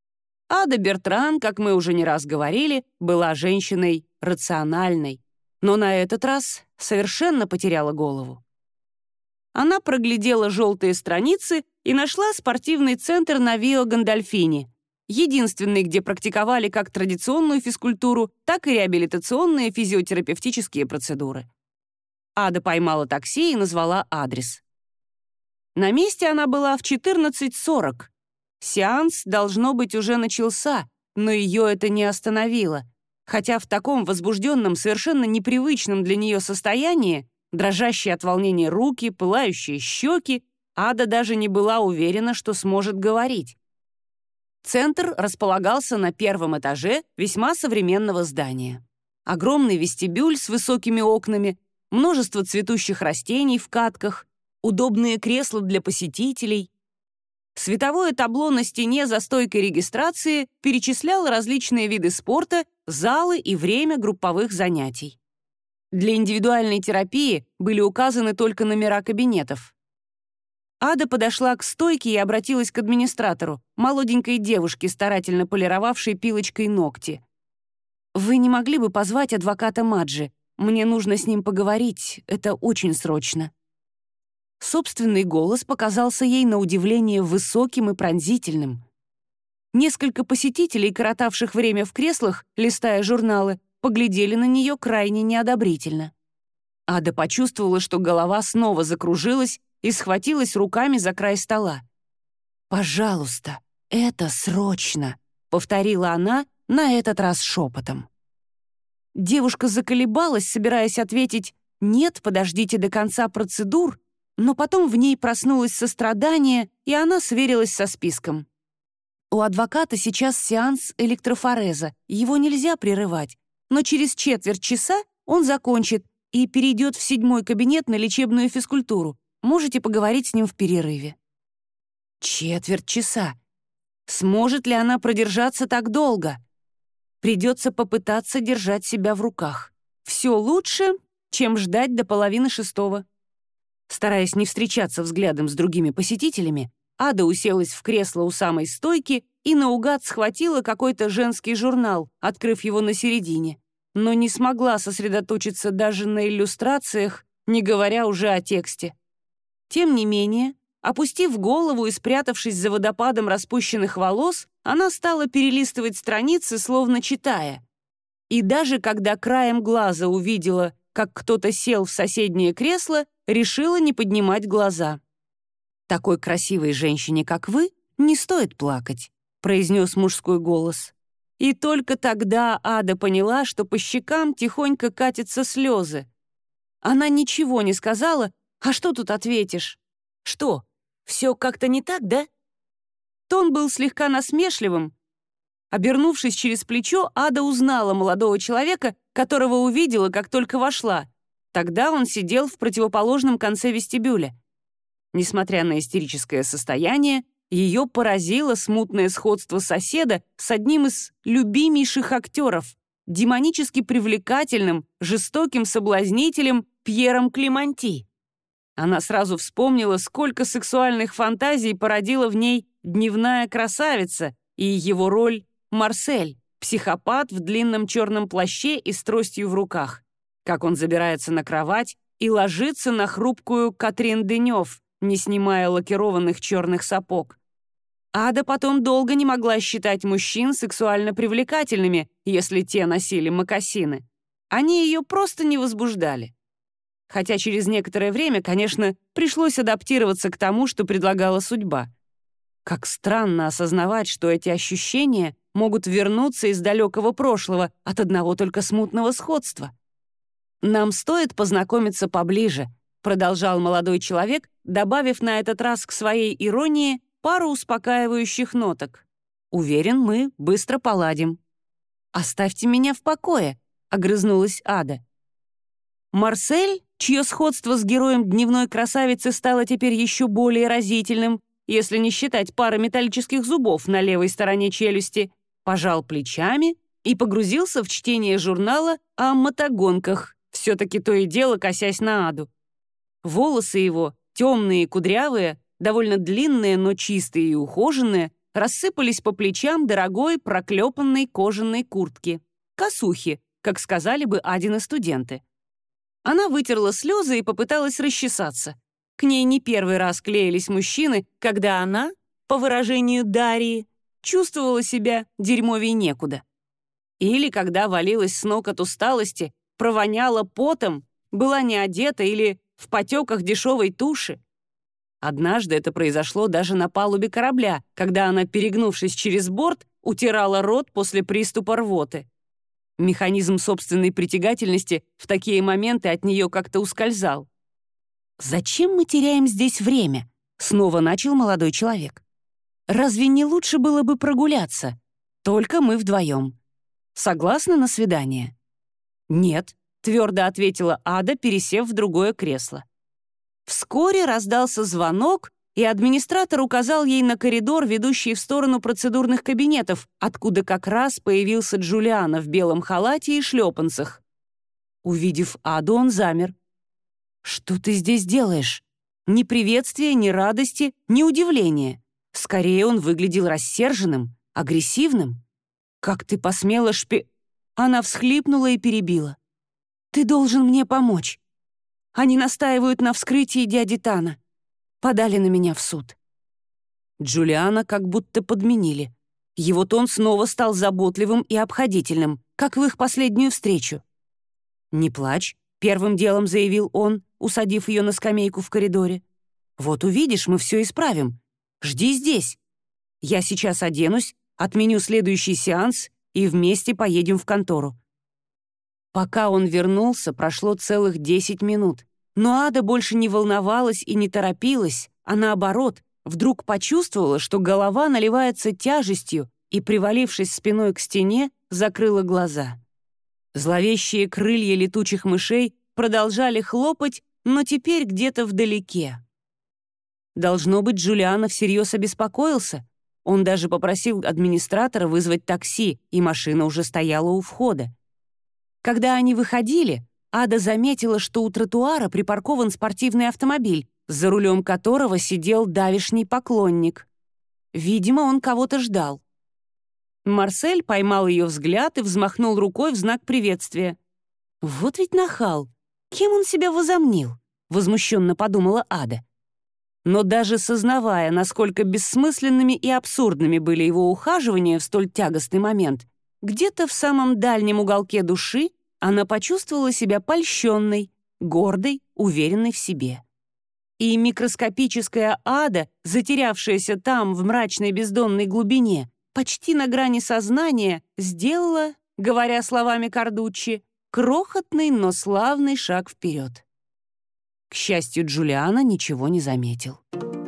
Ада Бертран, как мы уже не раз говорили, была женщиной рациональной, но на этот раз совершенно потеряла голову. Она проглядела желтые страницы и нашла спортивный центр на Вио Гандольфини, единственный, где практиковали как традиционную физкультуру, так и реабилитационные физиотерапевтические процедуры. Ада поймала такси и назвала адрес. На месте она была в четырнадцать сорок. Сеанс, должно быть, уже начался, но ее это не остановило, хотя в таком возбужденном, совершенно непривычном для нее состоянии, дрожащие от волнения руки, пылающие щеки, Ада даже не была уверена, что сможет говорить. Центр располагался на первом этаже весьма современного здания. Огромный вестибюль с высокими окнами, множество цветущих растений в катках, удобные кресла для посетителей. Световое табло на стене за стойкой регистрации перечисляло различные виды спорта, залы и время групповых занятий. Для индивидуальной терапии были указаны только номера кабинетов. Ада подошла к стойке и обратилась к администратору, молоденькой девушке, старательно полировавшей пилочкой ногти. «Вы не могли бы позвать адвоката Маджи? Мне нужно с ним поговорить, это очень срочно». Собственный голос показался ей на удивление высоким и пронзительным. Несколько посетителей, коротавших время в креслах, листая журналы, поглядели на нее крайне неодобрительно. Ада почувствовала, что голова снова закружилась и схватилась руками за край стола. «Пожалуйста, это срочно», — повторила она, на этот раз шепотом. Девушка заколебалась, собираясь ответить «нет, подождите до конца процедур», но потом в ней проснулось сострадание, и она сверилась со списком. У адвоката сейчас сеанс электрофореза, его нельзя прерывать, но через четверть часа он закончит и перейдет в седьмой кабинет на лечебную физкультуру. Можете поговорить с ним в перерыве. Четверть часа. Сможет ли она продержаться так долго? Придется попытаться держать себя в руках. Все лучше, чем ждать до половины шестого. Стараясь не встречаться взглядом с другими посетителями, Ада уселась в кресло у самой стойки и наугад схватила какой-то женский журнал, открыв его на середине, но не смогла сосредоточиться даже на иллюстрациях, не говоря уже о тексте. Тем не менее, опустив голову и спрятавшись за водопадом распущенных волос, она стала перелистывать страницы, словно читая. И даже когда краем глаза увидела, как кто-то сел в соседнее кресло, решила не поднимать глаза. «Такой красивой женщине, как вы, не стоит плакать», — произнес мужской голос. И только тогда Ада поняла, что по щекам тихонько катятся слезы. Она ничего не сказала, а что тут ответишь? Что, все как-то не так, да? Тон был слегка насмешливым. Обернувшись через плечо, Ада узнала молодого человека, которого увидела, как только вошла. Тогда он сидел в противоположном конце вестибюля. Несмотря на истерическое состояние, ее поразило смутное сходство соседа с одним из любимейших актеров, демонически привлекательным, жестоким соблазнителем Пьером Клеманти. Она сразу вспомнила, сколько сексуальных фантазий породила в ней дневная красавица и его роль Марсель, психопат в длинном черном плаще и с тростью в руках, как он забирается на кровать и ложится на хрупкую Катрин Денёв, не снимая лакированных черных сапог. Ада потом долго не могла считать мужчин сексуально привлекательными, если те носили мокасины. Они ее просто не возбуждали. Хотя через некоторое время, конечно, пришлось адаптироваться к тому, что предлагала судьба. Как странно осознавать, что эти ощущения могут вернуться из далекого прошлого от одного только смутного сходства. «Нам стоит познакомиться поближе», — продолжал молодой человек, добавив на этот раз к своей иронии пару успокаивающих ноток. «Уверен, мы быстро поладим». «Оставьте меня в покое», — огрызнулась Ада. Марсель, чье сходство с героем дневной красавицы стало теперь еще более разительным, если не считать пары металлических зубов на левой стороне челюсти, пожал плечами и погрузился в чтение журнала о мотогонках, все-таки то и дело косясь на Аду. Волосы его, темные и кудрявые, довольно длинные, но чистые и ухоженные, рассыпались по плечам дорогой проклепанной кожаной куртки. Косухи, как сказали бы Адины студенты. Она вытерла слезы и попыталась расчесаться. К ней не первый раз клеились мужчины, когда она, по выражению Дарьи, чувствовала себя дерьмовей некуда. Или когда валилась с ног от усталости, провоняла потом, была не одета или в потеках дешевой туши. Однажды это произошло даже на палубе корабля, когда она, перегнувшись через борт, утирала рот после приступа рвоты. Механизм собственной притягательности в такие моменты от нее как-то ускользал. «Зачем мы теряем здесь время?» — снова начал молодой человек. «Разве не лучше было бы прогуляться? Только мы вдвоем. Согласны на свидание?» «Нет», — твердо ответила Ада, пересев в другое кресло. Вскоре раздался звонок, и администратор указал ей на коридор, ведущий в сторону процедурных кабинетов, откуда как раз появился Джулиано в белом халате и шлепанцах. Увидев Аду, он замер. «Что ты здесь делаешь?» Ни приветствия, ни радости, ни удивления. Скорее, он выглядел рассерженным, агрессивным. «Как ты посмела шпи...» Она всхлипнула и перебила. «Ты должен мне помочь. Они настаивают на вскрытии дяди Тана. Подали на меня в суд». Джулиано как будто подменили. Его тон снова стал заботливым и обходительным, как в их последнюю встречу. «Не плачь», — первым делом заявил он, усадив ее на скамейку в коридоре. «Вот увидишь, мы все исправим. Жди здесь. Я сейчас оденусь, отменю следующий сеанс и вместе поедем в контору». Пока он вернулся, прошло целых десять минут. Но Ада больше не волновалась и не торопилась, а наоборот, вдруг почувствовала, что голова наливается тяжестью и, привалившись спиной к стене, закрыла глаза. Зловещие крылья летучих мышей продолжали хлопать, но теперь где-то вдалеке. Должно быть, Джулиано всерьез обеспокоился. Он даже попросил администратора вызвать такси, и машина уже стояла у входа. Когда они выходили, Ада заметила, что у тротуара припаркован спортивный автомобиль, за рулем которого сидел давишний поклонник. Видимо, он кого-то ждал. Марсель поймал ее взгляд и взмахнул рукой в знак приветствия. «Вот ведь нахал! Кем он себя возомнил?» — возмущенно подумала Ада. Но даже сознавая, насколько бессмысленными и абсурдными были его ухаживания в столь тягостный момент, где-то в самом дальнем уголке души она почувствовала себя польщенной, гордой, уверенной в себе. И микроскопическая Ада, затерявшаяся там, в мрачной бездонной глубине, почти на грани сознания, сделала, говоря словами Кардуччи, крохотный, но славный шаг вперед. К счастью, Джулиано ничего не заметил.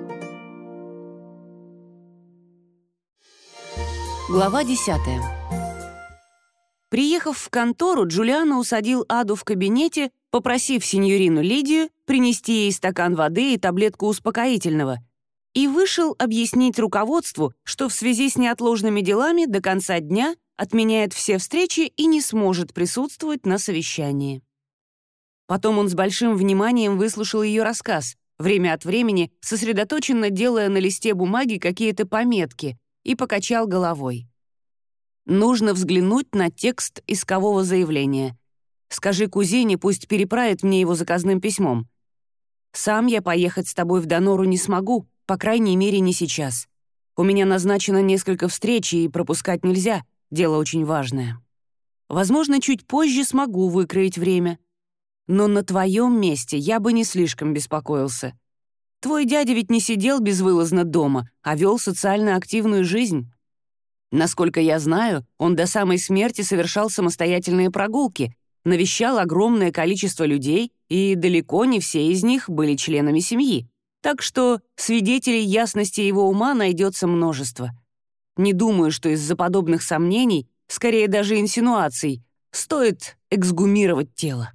Глава десятая. Приехав в контору, Джулиано усадил Аду в кабинете, попросив сеньорину Лидию принести ей стакан воды и таблетку успокоительного, и вышел объяснить руководству, что в связи с неотложными делами до конца дня отменяет все встречи и не сможет присутствовать на совещании. Потом он с большим вниманием выслушал ее рассказ, время от времени сосредоточенно делая на листе бумаги какие-то пометки, и покачал головой. «Нужно взглянуть на текст искового заявления. Скажи кузине, пусть переправит мне его заказным письмом. Сам я поехать с тобой в Донору не смогу, по крайней мере, не сейчас. У меня назначено несколько встреч, и пропускать нельзя, дело очень важное. Возможно, чуть позже смогу выкроить время. Но на твоем месте я бы не слишком беспокоился. Твой дядя ведь не сидел безвылазно дома, а вел социально активную жизнь. Насколько я знаю, он до самой смерти совершал самостоятельные прогулки, навещал огромное количество людей, и далеко не все из них были членами семьи. Так что свидетелей ясности его ума найдется множество. Не думаю, что из-за подобных сомнений, скорее даже инсинуаций, стоит эксгумировать тело.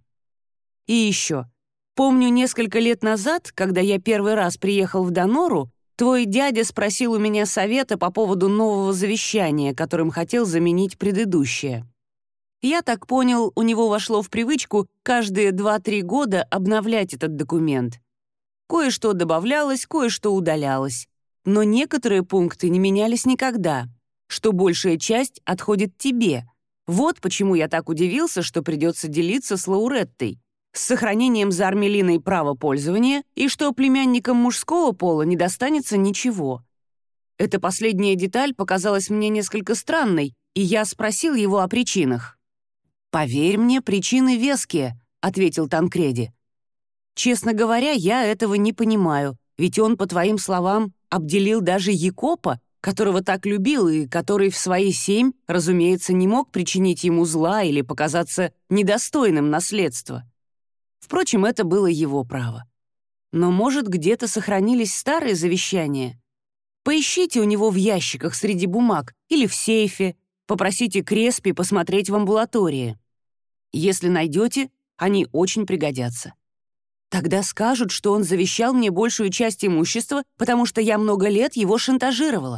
И еще. Помню, несколько лет назад, когда я первый раз приехал в Донору, твой дядя спросил у меня совета по поводу нового завещания, которым хотел заменить предыдущее. Я так понял, у него вошло в привычку каждые два-три года обновлять этот документ. Кое-что добавлялось, кое-что удалялось. Но некоторые пункты не менялись никогда, что большая часть отходит тебе. Вот почему я так удивился, что придется делиться с Лауреттой, с сохранением за Армелиной права пользования и что племянникам мужского пола не достанется ничего. Эта последняя деталь показалась мне несколько странной, и я спросил его о причинах. «Поверь мне, причины веские», — ответил Танкреди. «Честно говоря, я этого не понимаю, ведь он, по твоим словам, обделил даже Якопа, которого так любил и который в свои семь, разумеется, не мог причинить ему зла или показаться недостойным наследства. Впрочем, это было его право. Но, может, где-то сохранились старые завещания? Поищите у него в ящиках среди бумаг или в сейфе, попросите Креспи посмотреть в амбулатории. Если найдете, они очень пригодятся. Тогда скажут, что он завещал мне большую часть имущества, потому что я много лет его шантажировала.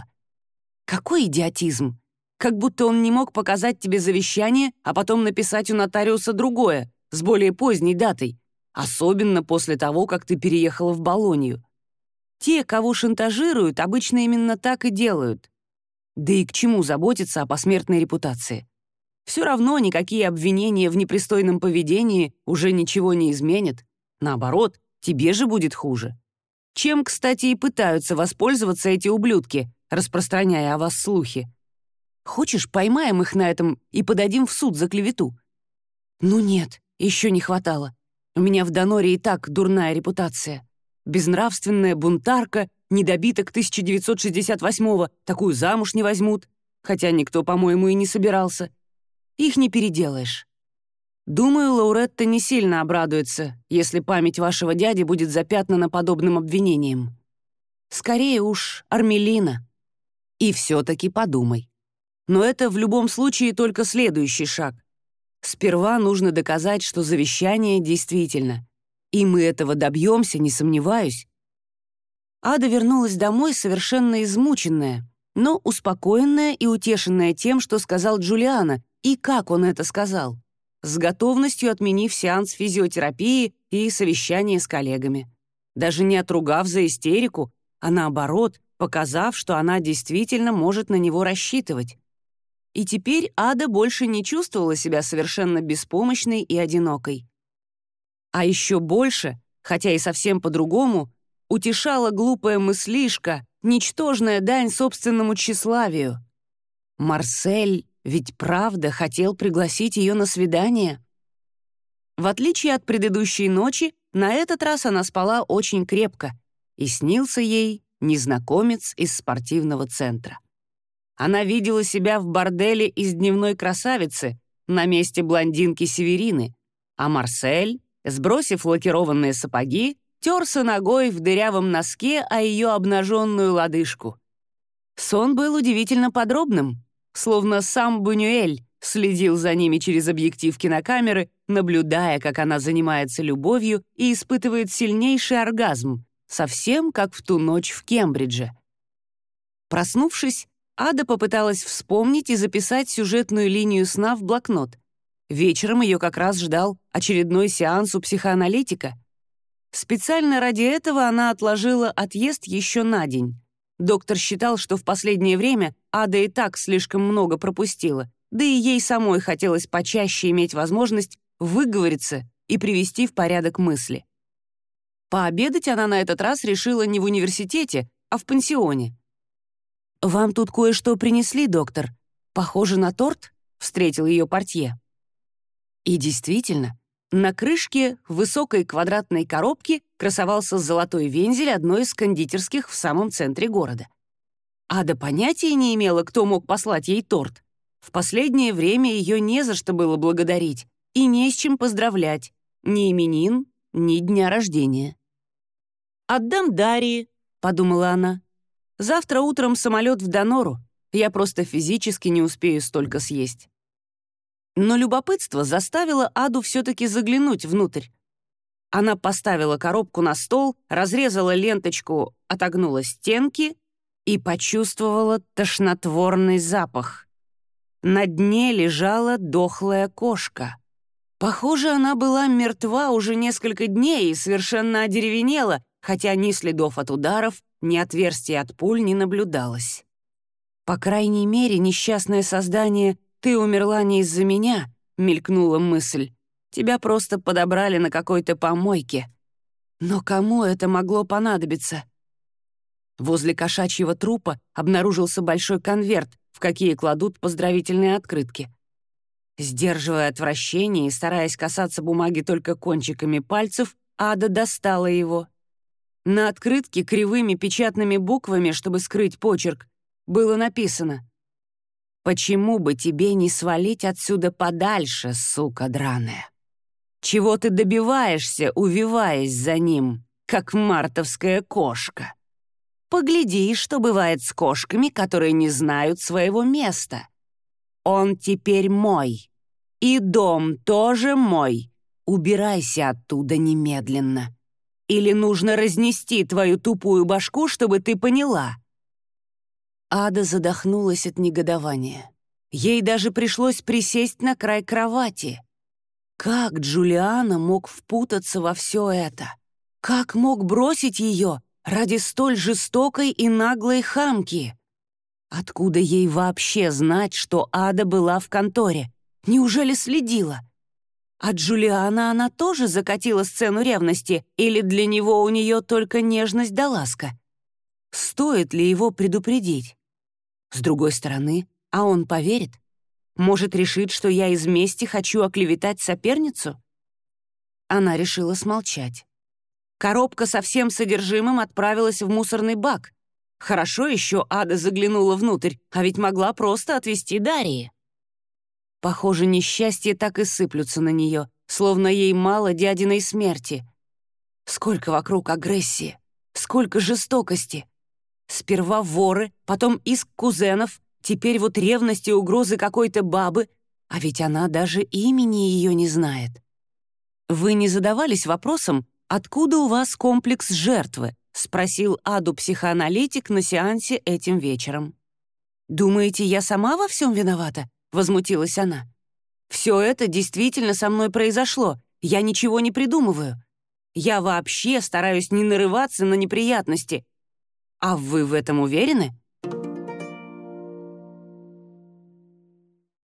Какой идиотизм! Как будто он не мог показать тебе завещание, а потом написать у нотариуса другое, с более поздней датой, особенно после того, как ты переехала в Болонью. Те, кого шантажируют, обычно именно так и делают. Да и к чему заботиться о посмертной репутации? Все равно никакие обвинения в непристойном поведении уже ничего не изменят. Наоборот, тебе же будет хуже. Чем, кстати, и пытаются воспользоваться эти ублюдки, распространяя о вас слухи. Хочешь, поймаем их на этом и подадим в суд за клевету? Ну нет, еще не хватало. У меня в Доноре и так дурная репутация. Безнравственная бунтарка, недобиток тысяча девятьсот шестьдесят восьмого, такую замуж не возьмут, хотя никто, по-моему, и не собирался. Их не переделаешь. Думаю, Лауретта не сильно обрадуется, если память вашего дяди будет запятнана подобным обвинением. Скорее уж, Армелина. И все-таки подумай. Но это в любом случае только следующий шаг. Сперва нужно доказать, что завещание действительно. И мы этого добьемся, не сомневаюсь. Ада вернулась домой совершенно измученная, но успокоенная и утешенная тем, что сказал Джулиано, и как он это сказал, с готовностью отменив сеанс физиотерапии и совещание с коллегами. Даже не отругав за истерику, а наоборот, показав, что она действительно может на него рассчитывать. И теперь Ада больше не чувствовала себя совершенно беспомощной и одинокой. А еще больше, хотя и совсем по-другому, утешала глупая мыслишка, ничтожная дань собственному тщеславию. Марсель ведь правда хотел пригласить ее на свидание. В отличие от предыдущей ночи, на этот раз она спала очень крепко, и снился ей незнакомец из спортивного центра. Она видела себя в борделе из «Дневной красавицы» на месте блондинки Северины, а Марсель, сбросив лакированные сапоги, терся ногой в дырявом носке о ее обнаженную лодыжку. Сон был удивительно подробным, словно сам Бунюэль следил за ними через объектив кинокамеры, наблюдая, как она занимается любовью и испытывает сильнейший оргазм, совсем как в ту ночь в Кембридже. Проснувшись, Ада попыталась вспомнить и записать сюжетную линию сна в блокнот. Вечером ее как раз ждал очередной сеанс у психоаналитика. Специально ради этого она отложила отъезд еще на день. Доктор считал, что в последнее время Ада и так слишком много пропустила, да и ей самой хотелось почаще иметь возможность выговориться и привести в порядок мысли. Пообедать она на этот раз решила не в университете, а в пансионе. «Вам тут кое-что принесли, доктор. Похоже на торт?» — встретил ее портье. И действительно, На крышке высокой квадратной коробки красовался золотой вензель одной из кондитерских в самом центре города. Ада понятия не имела, кто мог послать ей торт. В последнее время ее не за что было благодарить и не с чем поздравлять. Ни именин, ни дня рождения. «Отдам Дарье», — подумала она. «Завтра утром самолет в Донору. Я просто физически не успею столько съесть». Но любопытство заставило Аду все-таки заглянуть внутрь. Она поставила коробку на стол, разрезала ленточку, отогнула стенки и почувствовала тошнотворный запах. На дне лежала дохлая кошка. Похоже, она была мертва уже несколько дней и совершенно одеревенела, хотя ни следов от ударов, ни отверстий от пуль не наблюдалось. «По крайней мере, несчастное создание, ты умерла не из-за меня», — мелькнула мысль. «Тебя просто подобрали на какой-то помойке. Но кому это могло понадобиться?» Возле кошачьего трупа обнаружился большой конверт, в какие кладут поздравительные открытки. Сдерживая отвращение и стараясь касаться бумаги только кончиками пальцев, Ада достала его. На открытке кривыми печатными буквами, чтобы скрыть почерк, было написано: «Почему бы тебе не свалить отсюда подальше, сука драная? Чего ты добиваешься, увиваясь за ним, как мартовская кошка? Погляди, что бывает с кошками, которые не знают своего места. Он теперь мой. И дом тоже мой. Убирайся оттуда немедленно. Или нужно разнести твою тупую башку, чтобы ты поняла». Ада задохнулась от негодования. Ей даже пришлось присесть на край кровати. Как Джулиана мог впутаться во все это? Как мог бросить ее ради столь жестокой и наглой хамки? Откуда ей вообще знать, что Ада была в конторе? Неужели следила? А Джулиана она тоже закатила сцену ревности, или для него у нее только нежность да ласка? Стоит ли его предупредить? С другой стороны, а он поверит? Может, решит, что я из мести хочу оклеветать соперницу? Она решила смолчать. Коробка со всем содержимым отправилась в мусорный бак. Хорошо еще Ада заглянула внутрь, а ведь могла просто отвезти Дарьи. Похоже, несчастья так и сыплются на нее, словно ей мало дядиной смерти. Сколько вокруг агрессии, сколько жестокости. Сперва воры, потом иск кузенов, теперь вот ревность и угрозы какой-то бабы, а ведь она даже имени ее не знает. «Вы не задавались вопросом, откуда у вас комплекс жертвы?» — спросил Аду психоаналитик на сеансе этим вечером. «Думаете, я сама во всем виновата?» — возмутилась она. «Все это действительно со мной произошло, я ничего не придумываю. Я вообще стараюсь не нарываться на неприятности. А вы в этом уверены?»